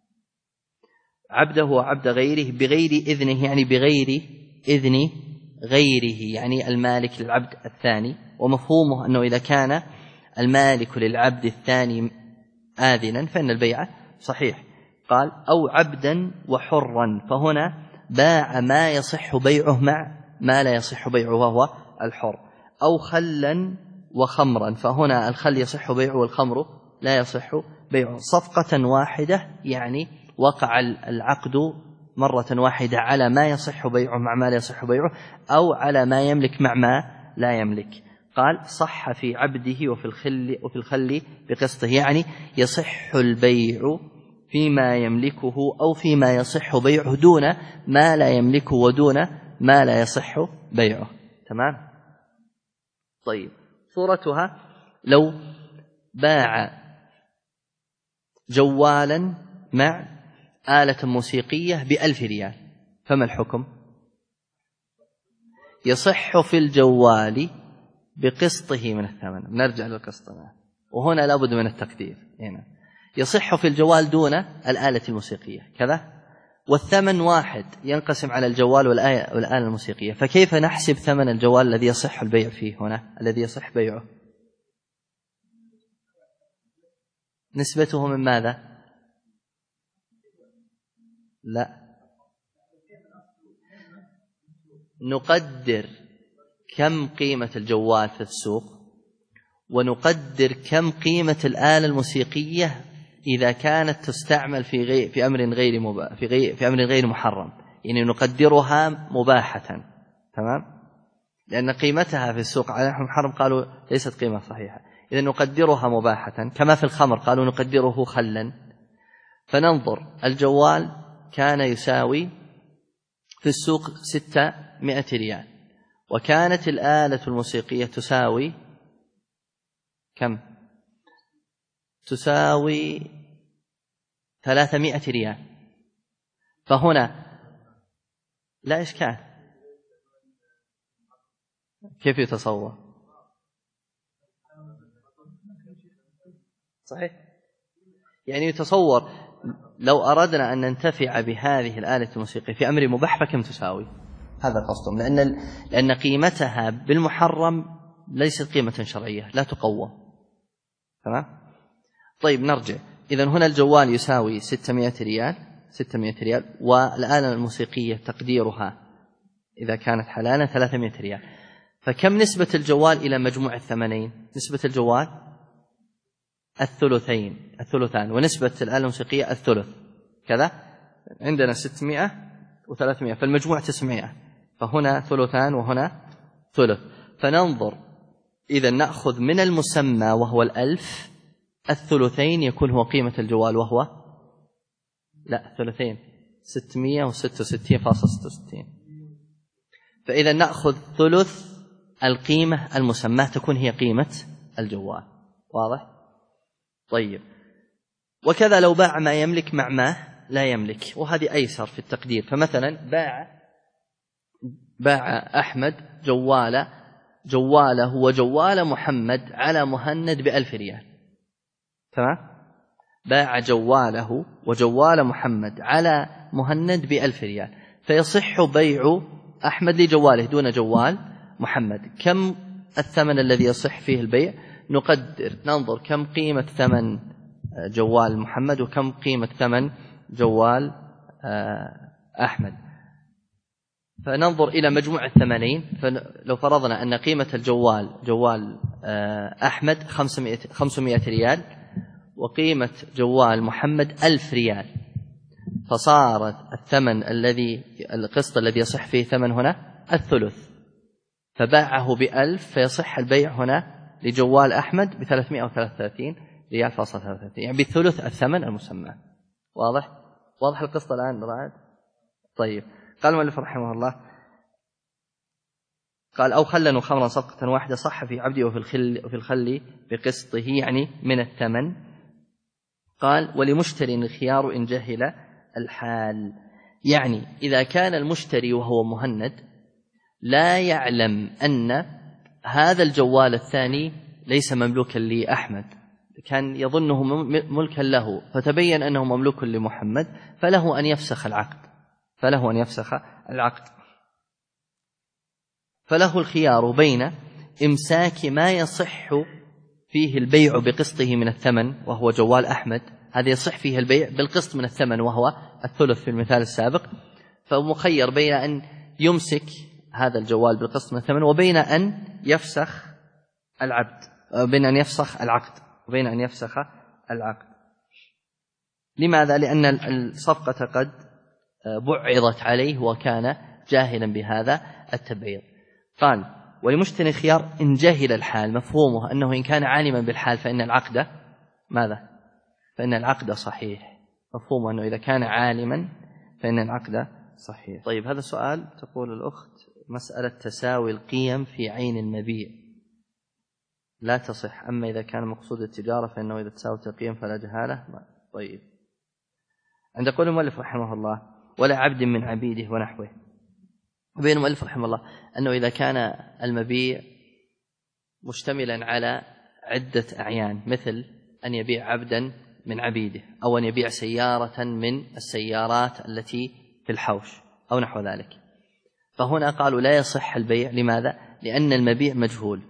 عبده وعبد غيره بغير إذنه، يعني بغير إذن غيره، يعني المالك للعبد الثاني. ومفهومه أنه إذا كان المالك للعبد الثاني آذنا فإن البيع صحيح. قال أو عبدا وحرا، فهنا باع ما يصح بيعه مع ما لا يصح بيعه وهو الحر. أو خلا وخمرا، فهنا الخل يصح بيعه والخمر لا يصح بيعه. صفقة واحدة، يعني وقع العقد مرة واحدة على ما يصح بيعه مع ما لا يصح بيعه، أو على ما يملك مع ما لا يملك. قال صح في عبده وفي الخل بقسطه، يعني يصح البيع فيما يملكه أو فيما يصح بيعه دون ما لا يملكه ودون ما لا يصح بيعه. تمام؟ طيب، صورتها لو باع جوالا مع آلة موسيقية ب1000 ريال، فما الحكم؟ يصح في الجوال بقسطه من الثمن. نرجع للقسط، وهنا لابد من التقدير. هنا يصح في الجوال دون الآلة الموسيقية كذا، والثمن واحد ينقسم على الجوال والآلة الموسيقية. فكيف نحسب ثمن الجوال الذي يصح البيع فيه هنا، الذي يصح بيعه؟ نسبته من ماذا؟ لا، نقدر كم قيمة الجوال في السوق، ونقدر كم قيمة الآلة الموسيقية إذا كانت تستعمل في أمر غير محرم، يعني نقدرها مباحة. تمام؟ لأن قيمتها في السوق على نحو محرم قالوا ليست قيمة صحيحة، إذا نقدرها مباحة. كما في الخمر قالوا نقدره خلا. فننظر الجوال كان يساوي في السوق 600 ريال، وكانت الآلة الموسيقية تساوي كم؟ تساوي 300 ريال. فهنا لا إشكال. كيف يتصور؟ صحيح، يعني يتصور لو أردنا أن ننتفع بهذه الآلة الموسيقية في أمر مباح فكم تساوي؟ هذا قصدهم، لأن قيمتها بالمحرم ليست قيمة شرعية لا تقوى. تمام؟ طيب نرجع. إذن هنا الجوال يساوي 600 ريال، والآلة الموسيقية تقديرها إذا كانت حلالا 300 ريال. فكم نسبة الجوال إلى مجموع الثمنين؟ نسبة الجوال الثلثان، ونسبة الآلة الموسيقية الثلث. كذا عندنا 600 و300، فالمجموع 900، فهنا ثلثان وهنا ثلث. فننظر إذا نأخذ من المسمى وهو 1000 الثلثين يكون هو قيمة الجوال، وهو لا ثلثين 666.66. فإذا نأخذ ثلث القيمة المسمى تكون هي قيمة الجوال. واضح؟ طيب، وكذا لو باع ما يملك مع ما لا يملك، وهذه أيسر في التقدير. فمثلا باع أحمد جواله وجوال محمد على مهند ب1000 ريال. تمام؟ باع جواله وجوال محمد على مهند ب1000 ريال، فيصح بيع أحمد لجواله دون جوال محمد. كم الثمن الذي يصح فيه البيع؟ ننظر كم قيمة ثمن جوال محمد وكم قيمة ثمن جوال أحمد، فننظر إلى مجموع الثمنين. فلو فرضنا أن قيمة جوال أحمد 500 ريال، وقيمة جوال محمد 1000 ريال، فصارت القسط الذي يصح فيه ثمن هنا الثلث، فباعه ب1000، فيصح البيع هنا لجوال أحمد ب333 ريال فاصل 33، يعني بثلث الثمن المسمى. واضح القسط الآن رائد؟ طيب، قال المؤلف رحمه الله قال أو خلا وخمرا صفقة واحدة صح في عبده وفي الخل بقسطه، يعني من الثمن. قال ولمشتري الخيار إن جهل الحال، يعني إذا كان المشتري وهو مهند لا يعلم أن هذا الجوال الثاني ليس مملوكا لأحمد، كان يظنه ملكا له، فتبين أنه مملوك لمحمد، فله أن يفسخ العقد. فله الخيار بين إمساك ما يصح فيه البيع بقسطه من الثمن وهو جوال أحمد، هذا يصح فيه البيع بالقسط من الثمن وهو الثلث في المثال السابق، فمخير بين أن يمسك هذا الجوال بالقسط من الثمن وبين أن يفسخ العقد. لماذا؟ لأن الصفقة قد بعضت عليه وكان جاهلا بهذا التبعيض. قال ولمشتري خيار إن جهل الحال، مفهومه أنه إن كان عالما بالحال فإن العقد صحيح، مفهومه أنه إذا كان عالما فإن العقد صحيح. طيب هذا سؤال، تقول الأخت مسألة تساوي القيم في عين المبيع لا تصح، أما إذا كان مقصود التجارة فإنه إذا تساوت القيم فلا جهالة. طيب، عند قول المؤلف رحمه الله ولا عبد من عبيده ونحوه، بين المؤلف رحمه الله أنه إذا كان المبيع مشتملا على عدة أعيان، مثل أن يبيع عبدا من عبيده أو أن يبيع سيارة من السيارات التي في الحوش أو نحو ذلك، فهنا قالوا لا يصح البيع. لماذا؟ لأن المبيع مجهول.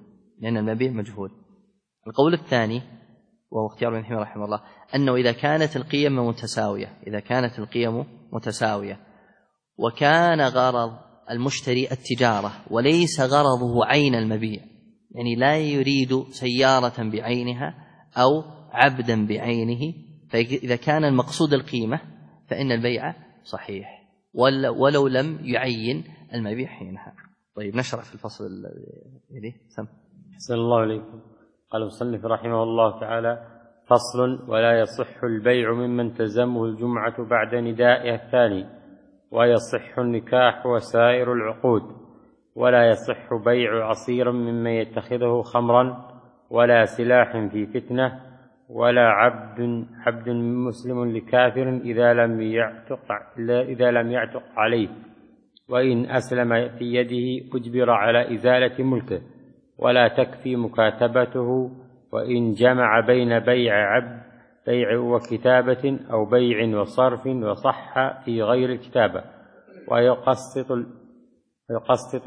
القول الثاني وهو اختيار ابن تيمية رحمه الله أنه إذا كانت القيم متساوية وكان غرض المشتري التجارة وليس غرضه عين المبيع، يعني لا يريد سيارة بعينها أو عبدا بعينه، فإذا كان المقصود القيمة فإن البيع صحيح ولو لم يعين المبيع حينها. طيب نشرع في الفصل الذي أحسن الله عليكم. قال المصنف رحمه الله تعالى: فصل: ولا يصح البيع ممن تلزمه الجمعة بعد ندائها الثاني، ويصح النكاح وسائر العقود، ولا يصح بيع عصير ممن يتخذه خمرا، ولا سلاح في فتنة، ولا عبد مسلم لكافر إذا لم يعتق عليه، وإن أسلم في يده أجبر على إزالة ملكه، ولا تكفي مكاتبته، وإن جمع بين بيع وكتابة أو بيع وصرف وصح في غير الكتابة، ويقسط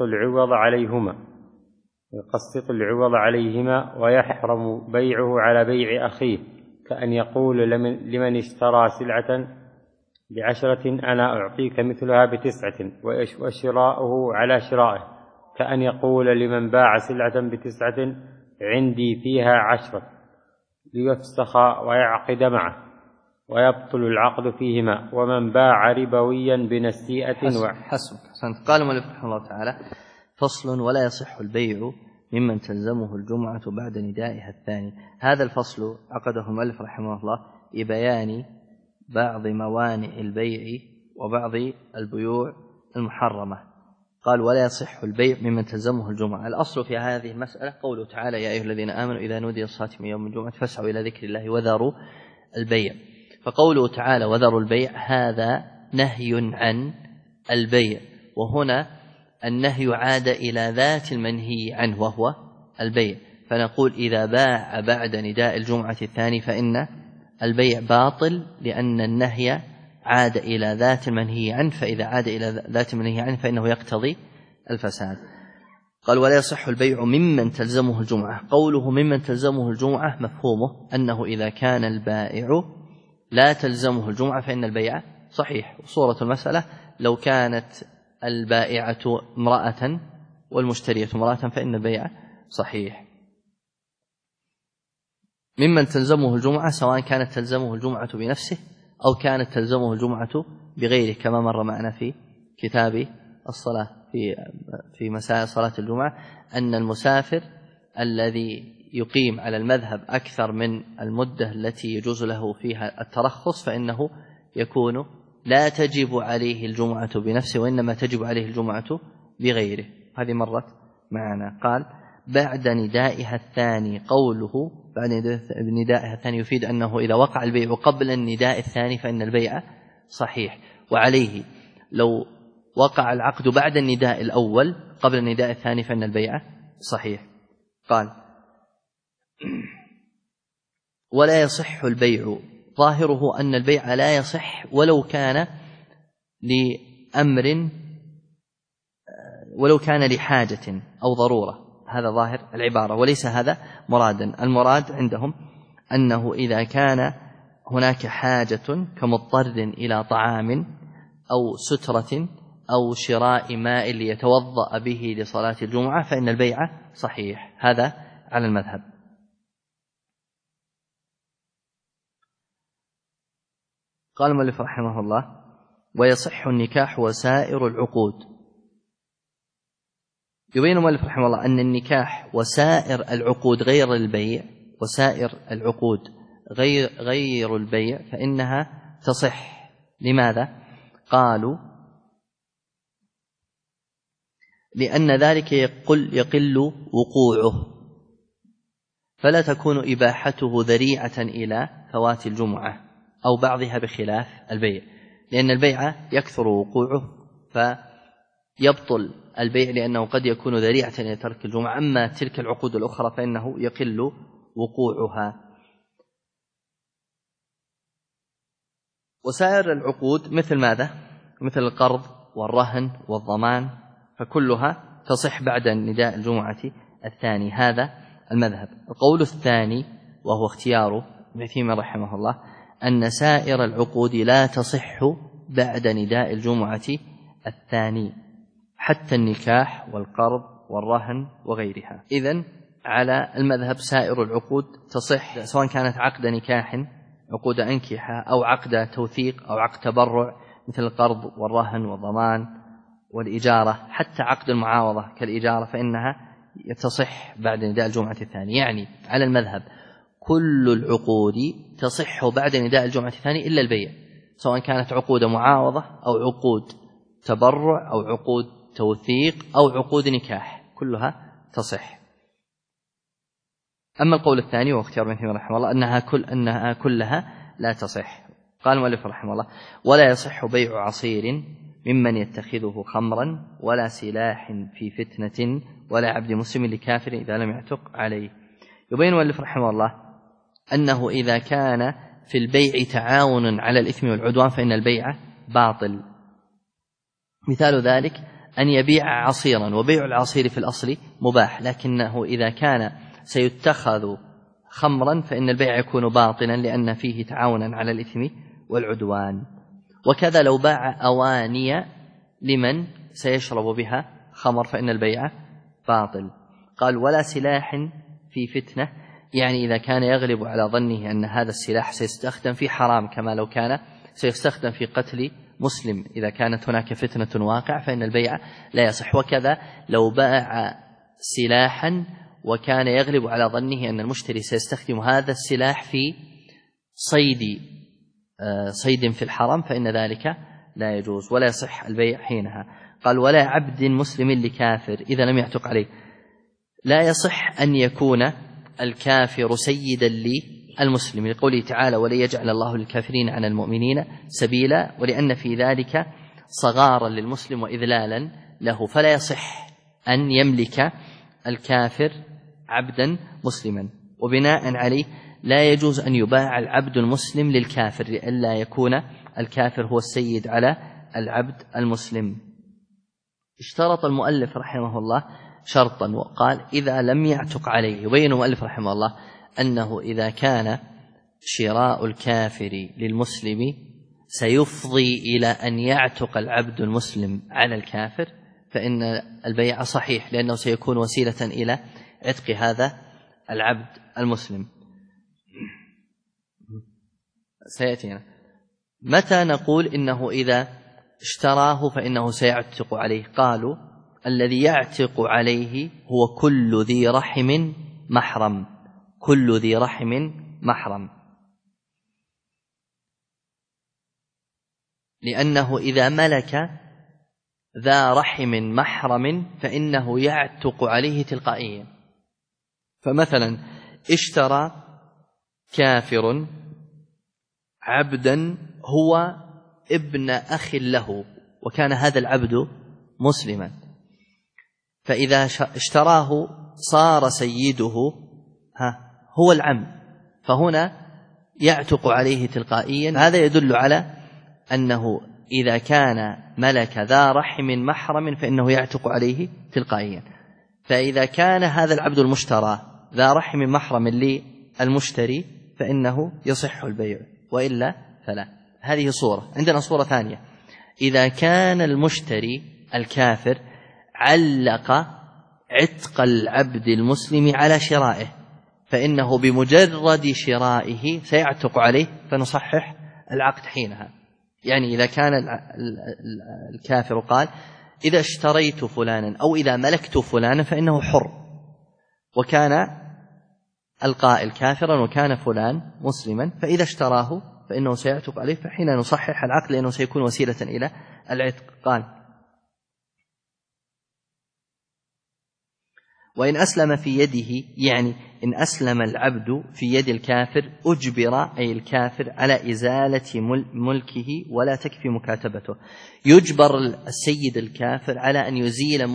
العوض عليهما، ويحرم بيعه على بيع أخيه، كأن يقول لمن اشترى سلعة ب10 أنا أعطيك مثلها ب9، وشراؤه على شرائه، كأن يقول لمن باع سلعة ب9 عندي فيها 10، ليفسخ ويعقد معه ويبطل العقد فيهما. ومن باع ربويا بنسيئة حسن. قال المؤلف رحمه الله تعالى: فصل: ولا يصح البيع ممن تلزمه الجمعة بعد ندائها الثاني. هذا الفصل عقده المؤلف رحمه الله لبيان بعض موانع البيع وبعض البيوع المحرمة. قال: ولا يصح البيع ممن تلزمه الجمعة. الأصل في هذه المسألة قوله تعالى: يا أيها الذين آمنوا إذا نودي للصلاة من يوم الجمعة فاسعوا إلى ذكر الله وذروا البيع. فقوله تعالى وذروا البيع هذا نهي عن البيع، وهنا النهي عاد إلى ذات المنهي عنه وهو البيع، فنقول إذا باع بعد نداء الجمعة الثاني فإن البيع باطل، لأن النهي عاد إلى ذات المنهي عنه، فإذا عاد إلى ذات المنهي عنه فإنه يقتضي الفساد. قال: ولا يصح البيع ممن تلزمه الجمعة. قوله ممن تلزمه الجمعة مفهومه أنه إذا كان البائع لا تلزمه الجمعة فإن البيع صحيح. وصورة المسألة لو كانت البائعة امرأة والمشترية امرأة فإن البيع صحيح. ممن تلزمه الجمعة سواء كانت تلزمه الجمعة بنفسه أو كانت تلزمه الجمعة بغيره، كما مر معنا في كتاب الصلاة في مسائل صلاة الجمعة أن المسافر الذي يقيم على المذهب أكثر من المدة التي يجوز له فيها الترخص فإنه يكون لا تجب عليه الجمعة بنفسه، وإنما تجب عليه الجمعة بغيره. هذه مرت معنا. قال: بعد ندائها الثاني. قوله بعد ندائها الثاني يفيد أنه إذا وقع البيع قبل النداء الثاني فإن البيع صحيح. وعليه لو وقع العقد بعد النداء الأول قبل النداء الثاني فإن البيع صحيح. قال: ولا يصح البيع، ظاهره أن البيع لا يصح ولو كان لأمر، ولو كان لحاجة أو ضرورة، هذا ظاهر العبارة وليس هذا مرادا. المراد عندهم أنه إذا كان هناك حاجة كمضطر إلى طعام أو سترة أو شراء ماء ليتوضأ به لصلاة الجمعة فإن البيع صحيح، هذا على المذهب. قال المؤلف رحمه الله: ويصح النكاح وسائر العقود. يبين المؤلف رحمه الله أن النكاح وسائر العقود غير البيع، وسائر العقود غير البيع فإنها تصح. لماذا؟ قالوا: لأن ذلك يقل وقوعه، فلا تكون إباحته ذريعة إلى فوات الجمعة أو بعضها بخلاف البيع، لأن البيع يكثر وقوعه فيبطل البيع لأنه قد يكون ذريعة إلى ترك الجمعة. أما تلك العقود الأخرى فإنه يقل وقوعها. وسائر العقود مثل ماذا؟ مثل القرض والرهن والضمان، فكلها تصح بعد نداء الجمعة الثاني، هذا المذهب. القول الثاني وهو اختيار ابن تيمية رحمه الله أن سائر العقود لا تصح بعد نداء الجمعة الثاني، حتى النكاح والقرض والرهن وغيرها. إذن على المذهب سائر العقود تصح، سواء كانت عقد نكاح، عقود أنكحة، أو عقد توثيق، أو عقد تبرع مثل القرض والرهن والضمان والإجارة، حتى عقد المعاوضة كالإجارة فإنها تصح بعد نداء الجمعة الثاني. يعني على المذهب كل العقود تصح بعد نداء الجمعة الثاني إلا البيع، سواء كانت عقود معاوضة أو عقود تبرع أو عقود توثيق أو عقود نكاح، كلها تصح. أما القول الثاني واختيار ابن تيمية رحمه الله أنها كلها لا تصح. قال المؤلف رحمه الله: ولا يصح بيع عصير ممن يتخذه خمرا، ولا سلاح في فتنة، ولا عبد مسلم لكافر إذا لم يعتق عليه. يبين المؤلف رحمه الله أنه إذا كان في البيع تعاون على الإثم والعدوان فإن البيع باطل. مثال ذلك أن يبيع عصيرا، وبيع العصير في الأصل مباح، لكنه إذا كان سيتخذ خمرا فإن البيع يكون باطلا لأن فيه تعاونا على الإثم والعدوان. وكذا لو باع أواني لمن سيشرب بها خمر فإن البيع باطل. قال: ولا سلاح في فتنة، يعني إذا كان يغلب على ظنه أن هذا السلاح سيستخدم في حرام، كما لو كان سيستخدم في قتل مسلم، إذا كانت هناك فتنة واقع فإن البيع لا يصح. وكذا لو باع سلاحا وكان يغلب على ظنه أن المشتري سيستخدم هذا السلاح في صيد في الحرم فإن ذلك لا يجوز ولا يصح البيع حينها. قال: ولا عبد مسلم لكافر إذا لم يعتق عليه. لا يصح أن يكون الكافر سيدا للمسلم، لقوله تعالى: ولن يجعل الله للكافرين على المؤمنين سبيلا، ولأن في ذلك صغارا للمسلم وإذلالا له، فلا يصح أن يملك الكافر عبدا مسلما. وبناء عليه لا يجوز أن يباع العبد المسلم للكافر، لئلا يكون الكافر هو السيد على العبد المسلم. اشترط المؤلف رحمه الله شرطا وقال: إذا لم يعتق عليه. يبين المؤلف رحمه الله أنه إذا كان شراء الكافر للمسلم سيفضي إلى أن يعتق العبد المسلم على الكافر فإن البيع صحيح، لأنه سيكون وسيلة إلى عتق هذا العبد المسلم. سيأتينا متى نقول إنه إذا اشتراه فإنه سيعتق عليه. قالوا: الذي يعتق عليه هو كل ذي رحم محرم، كل ذي رحم محرم، لأنه إذا ملك ذا رحم محرم فإنه يعتق عليه تلقائيا. فمثلا اشترى كافر عبدا هو ابن أخ له، وكان هذا العبد مسلما، فإذا اشتراه صار سيده هو العم، فهنا يعتق عليه تلقائيا. هذا يدل على أنه إذا كان ملك ذا رحم محرم فإنه يعتق عليه تلقائيا. فإذا كان هذا العبد المشترى ذا رحم محرم للمشتري فإنه يصح البيع، وإلا فلا. هذه صورة. عندنا صورة ثانية: إذا كان المشتري الكافر علق عتق العبد المسلم على شرائه، فإنه بمجرد شرائه سيعتق عليه، فنصحح العقد حينها. يعني إذا كان الكافر قال: إذا اشتريت فلانا أو إذا ملكت فلانا فإنه حر، وكان القائل كافرا وكان فلان مسلما، فإذا اشتراه فإنه سيعتق عليه، فحين نصحح العقد لأنه سيكون وسيلة إلى العتق. قال: وإن أسلم في يده، يعني إن أسلم العبد في يد الكافر أجبر، أي الكافر، على إزالة ملكه ولا تكفي مكاتبته. يجبر السيد الكافر على أن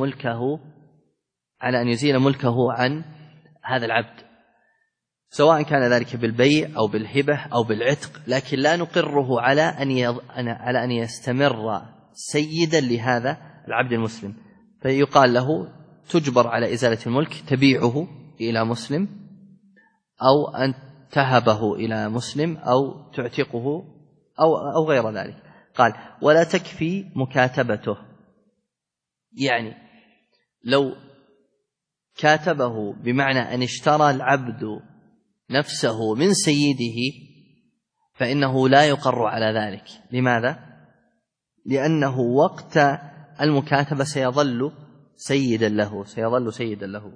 يزيل ملكه عن هذا العبد، سواء كان ذلك بالبيع أو بالهبة أو بالعتق، لكن لا نقره على أن يستمر سيدا لهذا العبد المسلم. فيقال له: تجبر على إزالة الملك، تبيعه إلى مسلم أو أن تهبه إلى مسلم أو تعتقه أو غير ذلك. قال: ولا تكفي مكاتبته، يعني لو كاتبه بمعنى أن اشترى العبد نفسه من سيده فإنه لا يقر على ذلك. لماذا؟ لأنه وقت المكاتبة سيظل سيدا له.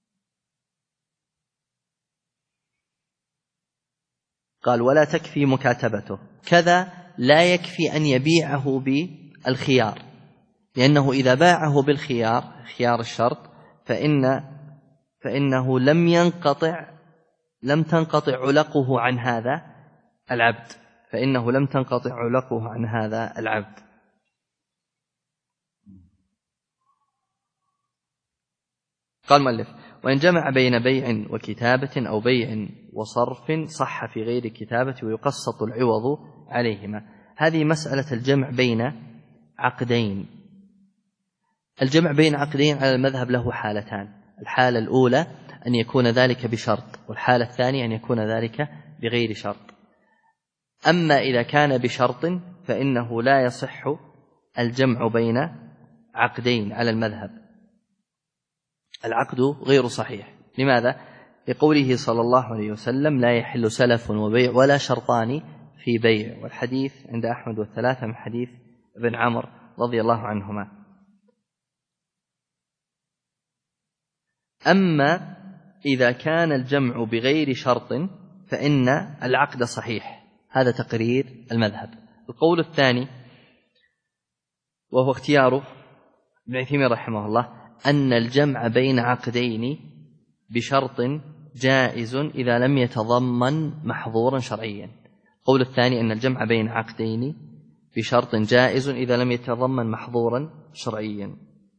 قال: ولا تكفي مكاتبته. كذا لا يكفي أن يبيعه بالخيار، لأنه إذا باعه بالخيار، خيار الشرط، فإنه لم تنقطع علقه عن هذا العبد. قال المؤلف: وإن جمع بين بيع وكتابة أو بيع وصرف صح في غير كتابة ويقسط العوض عليهما. هذه مسألة الجمع بين عقدين. الجمع بين عقدين على المذهب له حالتان: الحالة الأولى أن يكون ذلك بشرط، والحالة الثانية أن يكون ذلك بغير شرط. أما إذا كان بشرط فإنه لا يصح الجمع بين عقدين على المذهب، العقد غير صحيح. لماذا؟ لقوله صلى الله عليه وسلم: لا يحل سلف وبيع ولا شرطان في بيع، والحديث عند أحمد والثلاثة من حديث ابن عمر رضي الله عنهما. أما إذا كان الجمع بغير شرط فإن العقد صحيح. هذا تقرير المذهب. القول الثاني وهو اختياره ابن عثيمين رحمه الله: أن الجمع بين عقدين بشرط جائز إذا لم يتضمن محظورا شرعيا. القول الثاني أن الجمع بين عقدين بشرط جائز إذا لم يتضمن محظورا شرعيا.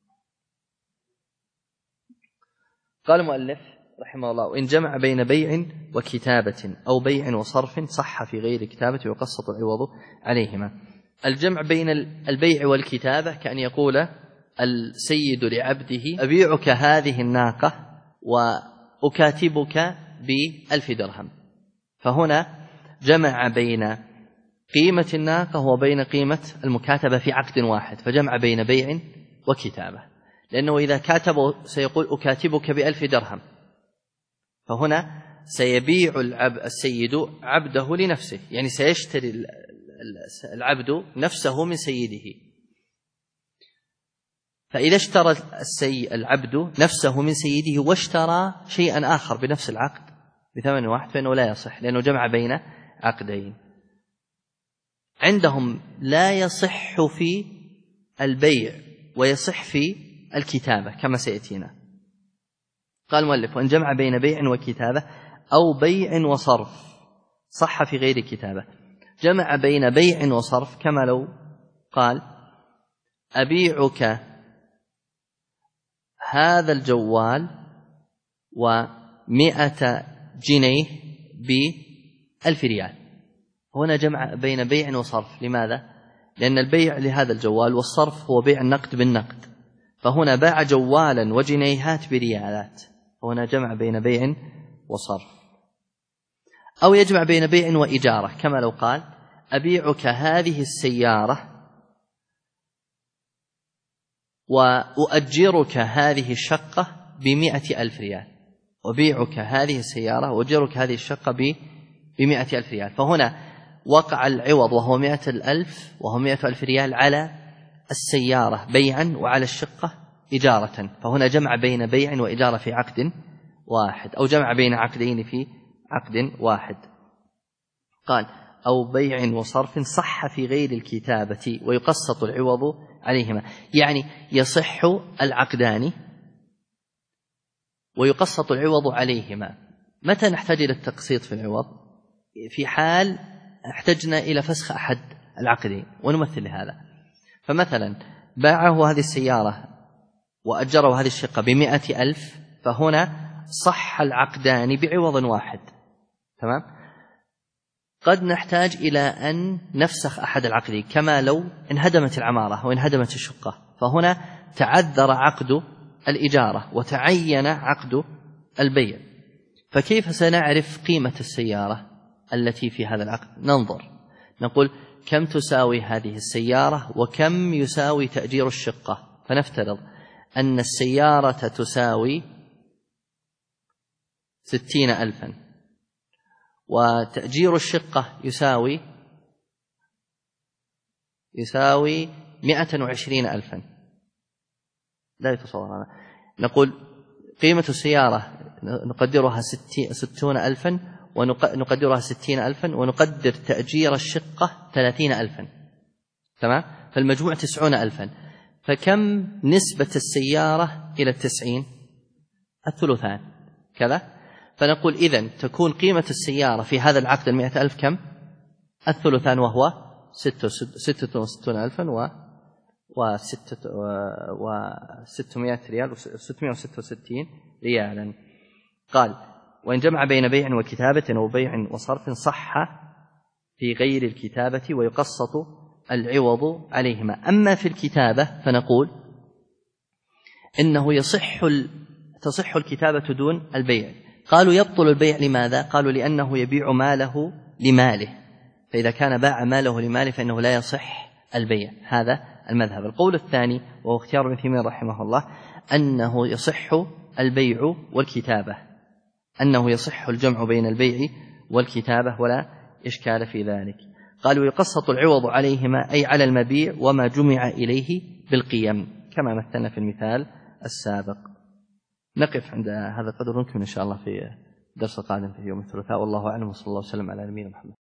قال المؤلف رحمه الله: وإن جمع بين بيع وكتابة أو بيع وصرف صح في غير كتابة ويقسط العوض عليهما. الجمع بين البيع والكتابة كأن يقول السيد لعبده: أبيعك هذه الناقة وأكاتبك ب1000 درهم. فهنا جمع بين قيمة الناقة وبين قيمة المكاتبة في عقد واحد، فجمع بين بيع وكتابة، لأنه إذا كاتبه سيقول أكاتبك ب1000 درهم، فهنا سيبيع السيد عبده لنفسه، يعني سيشتري العبد نفسه من سيده. فإذا اشترى العبد نفسه من سيده واشترى شيئا آخر بنفس العقد بثمن واحد فإنه لا يصح، لأنه جمع بين عقدين. عندهم لا يصح في البيع ويصح في الكتابة كما سيأتينا. قال المؤلف: وأن جمع بين بيع وكتابة أو بيع وصرف صح في غير كتابة. جمع بين بيع وصرف كما لو قال: أبيعك هذا الجوال 100 جنيه ب1000 ريال. هنا جمع بين بيع وصرف. لماذا؟ لأن البيع لهذا الجوال والصرف هو بيع النقد بالنقد، فهنا باع جوالا وجنيهات بريالات، هنا جمع بين بيع وصرف. أو يجمع بين بيع وإجارة، كما لو قال أبيعك هذه السيارة وأؤجرك هذه الشقة ب100,000 ريال، أبيعك هذه السيارة وأؤجرك هذه الشقة ب100,000 ريال. فهنا وقع العوض وهو 100,000 وهو 100,000 ريال على السيارة بيعا وعلى الشقة إجارة، فهنا جمع بين بيع وإجارة في عقد واحد، أو جمع بين عقدين في عقد واحد. قال أو بيع وصرف صح في غير الكتابة ويقسط العوض عليهما، يعني يصح العقدان ويقسط العوض عليهما. متى نحتاج إلى التقسيط في العوض؟ في حال احتجنا إلى فسخ أحد العقدين، ونمثل لهذا. فمثلا باعه هذه السيارة وأجره هذه الشقة ب100,000، فهنا صح العقدان بعوض واحد. تمام؟ قد نحتاج إلى أن نفسخ أحد العقدين، كما لو انهدمت العمارة وانهدمت الشقة، فهنا تعذر عقد الإجارة وتعين عقد البيع. فكيف سنعرف قيمة السيارة التي في هذا العقد؟ ننظر، نقول كم تساوي هذه السيارة وكم يساوي تأجير الشقة. فنفترض أن السيارة تساوي 60,000 وتأجير الشقة يساوي 120,000. لا يتصور هذا. نقول قيمة السيارة نقدرها 60,000 ونقدرها 60,000 ونقدر تأجير الشقة 30,000. تمام؟ فالمجموع 90,000. فكم نسبة السيارة إلى 90؟ الثلثان كذا. فنقول إذن تكون قيمة السيارة في هذا العقد 100,000 كم؟ الثلثان، وهو 66,000 و600 ريال و666 ريالا. قال وإن جمع بين بيع وكتابة أو بيع وصرف صح في غير الكتابة ويقسط العوض عليهما. أما في الكتابة فنقول إنه تصح الكتابة دون البيع. قالوا يبطل البيع. لماذا؟ قالوا لأنه يبيع ماله لماله، فإذا كان باع ماله لماله فإنه لا يصح البيع. هذا المذهب. القول الثاني وهو اختيار ابن تيمية رحمه الله أنه يصح البيع والكتابة، أنه يصح الجمع بين البيع والكتابة ولا إشكال في ذلك. قالوا يقسط العوض عليهما أي على المبيع وما جمع إليه بالقيم، كما مثلنا في المثال السابق. نقف عند هذا القدر، نكمل إن شاء الله في درس قادم في يوم الثلاثاء. والله أعلم، وصلى الله وسلم على نبينا محمد.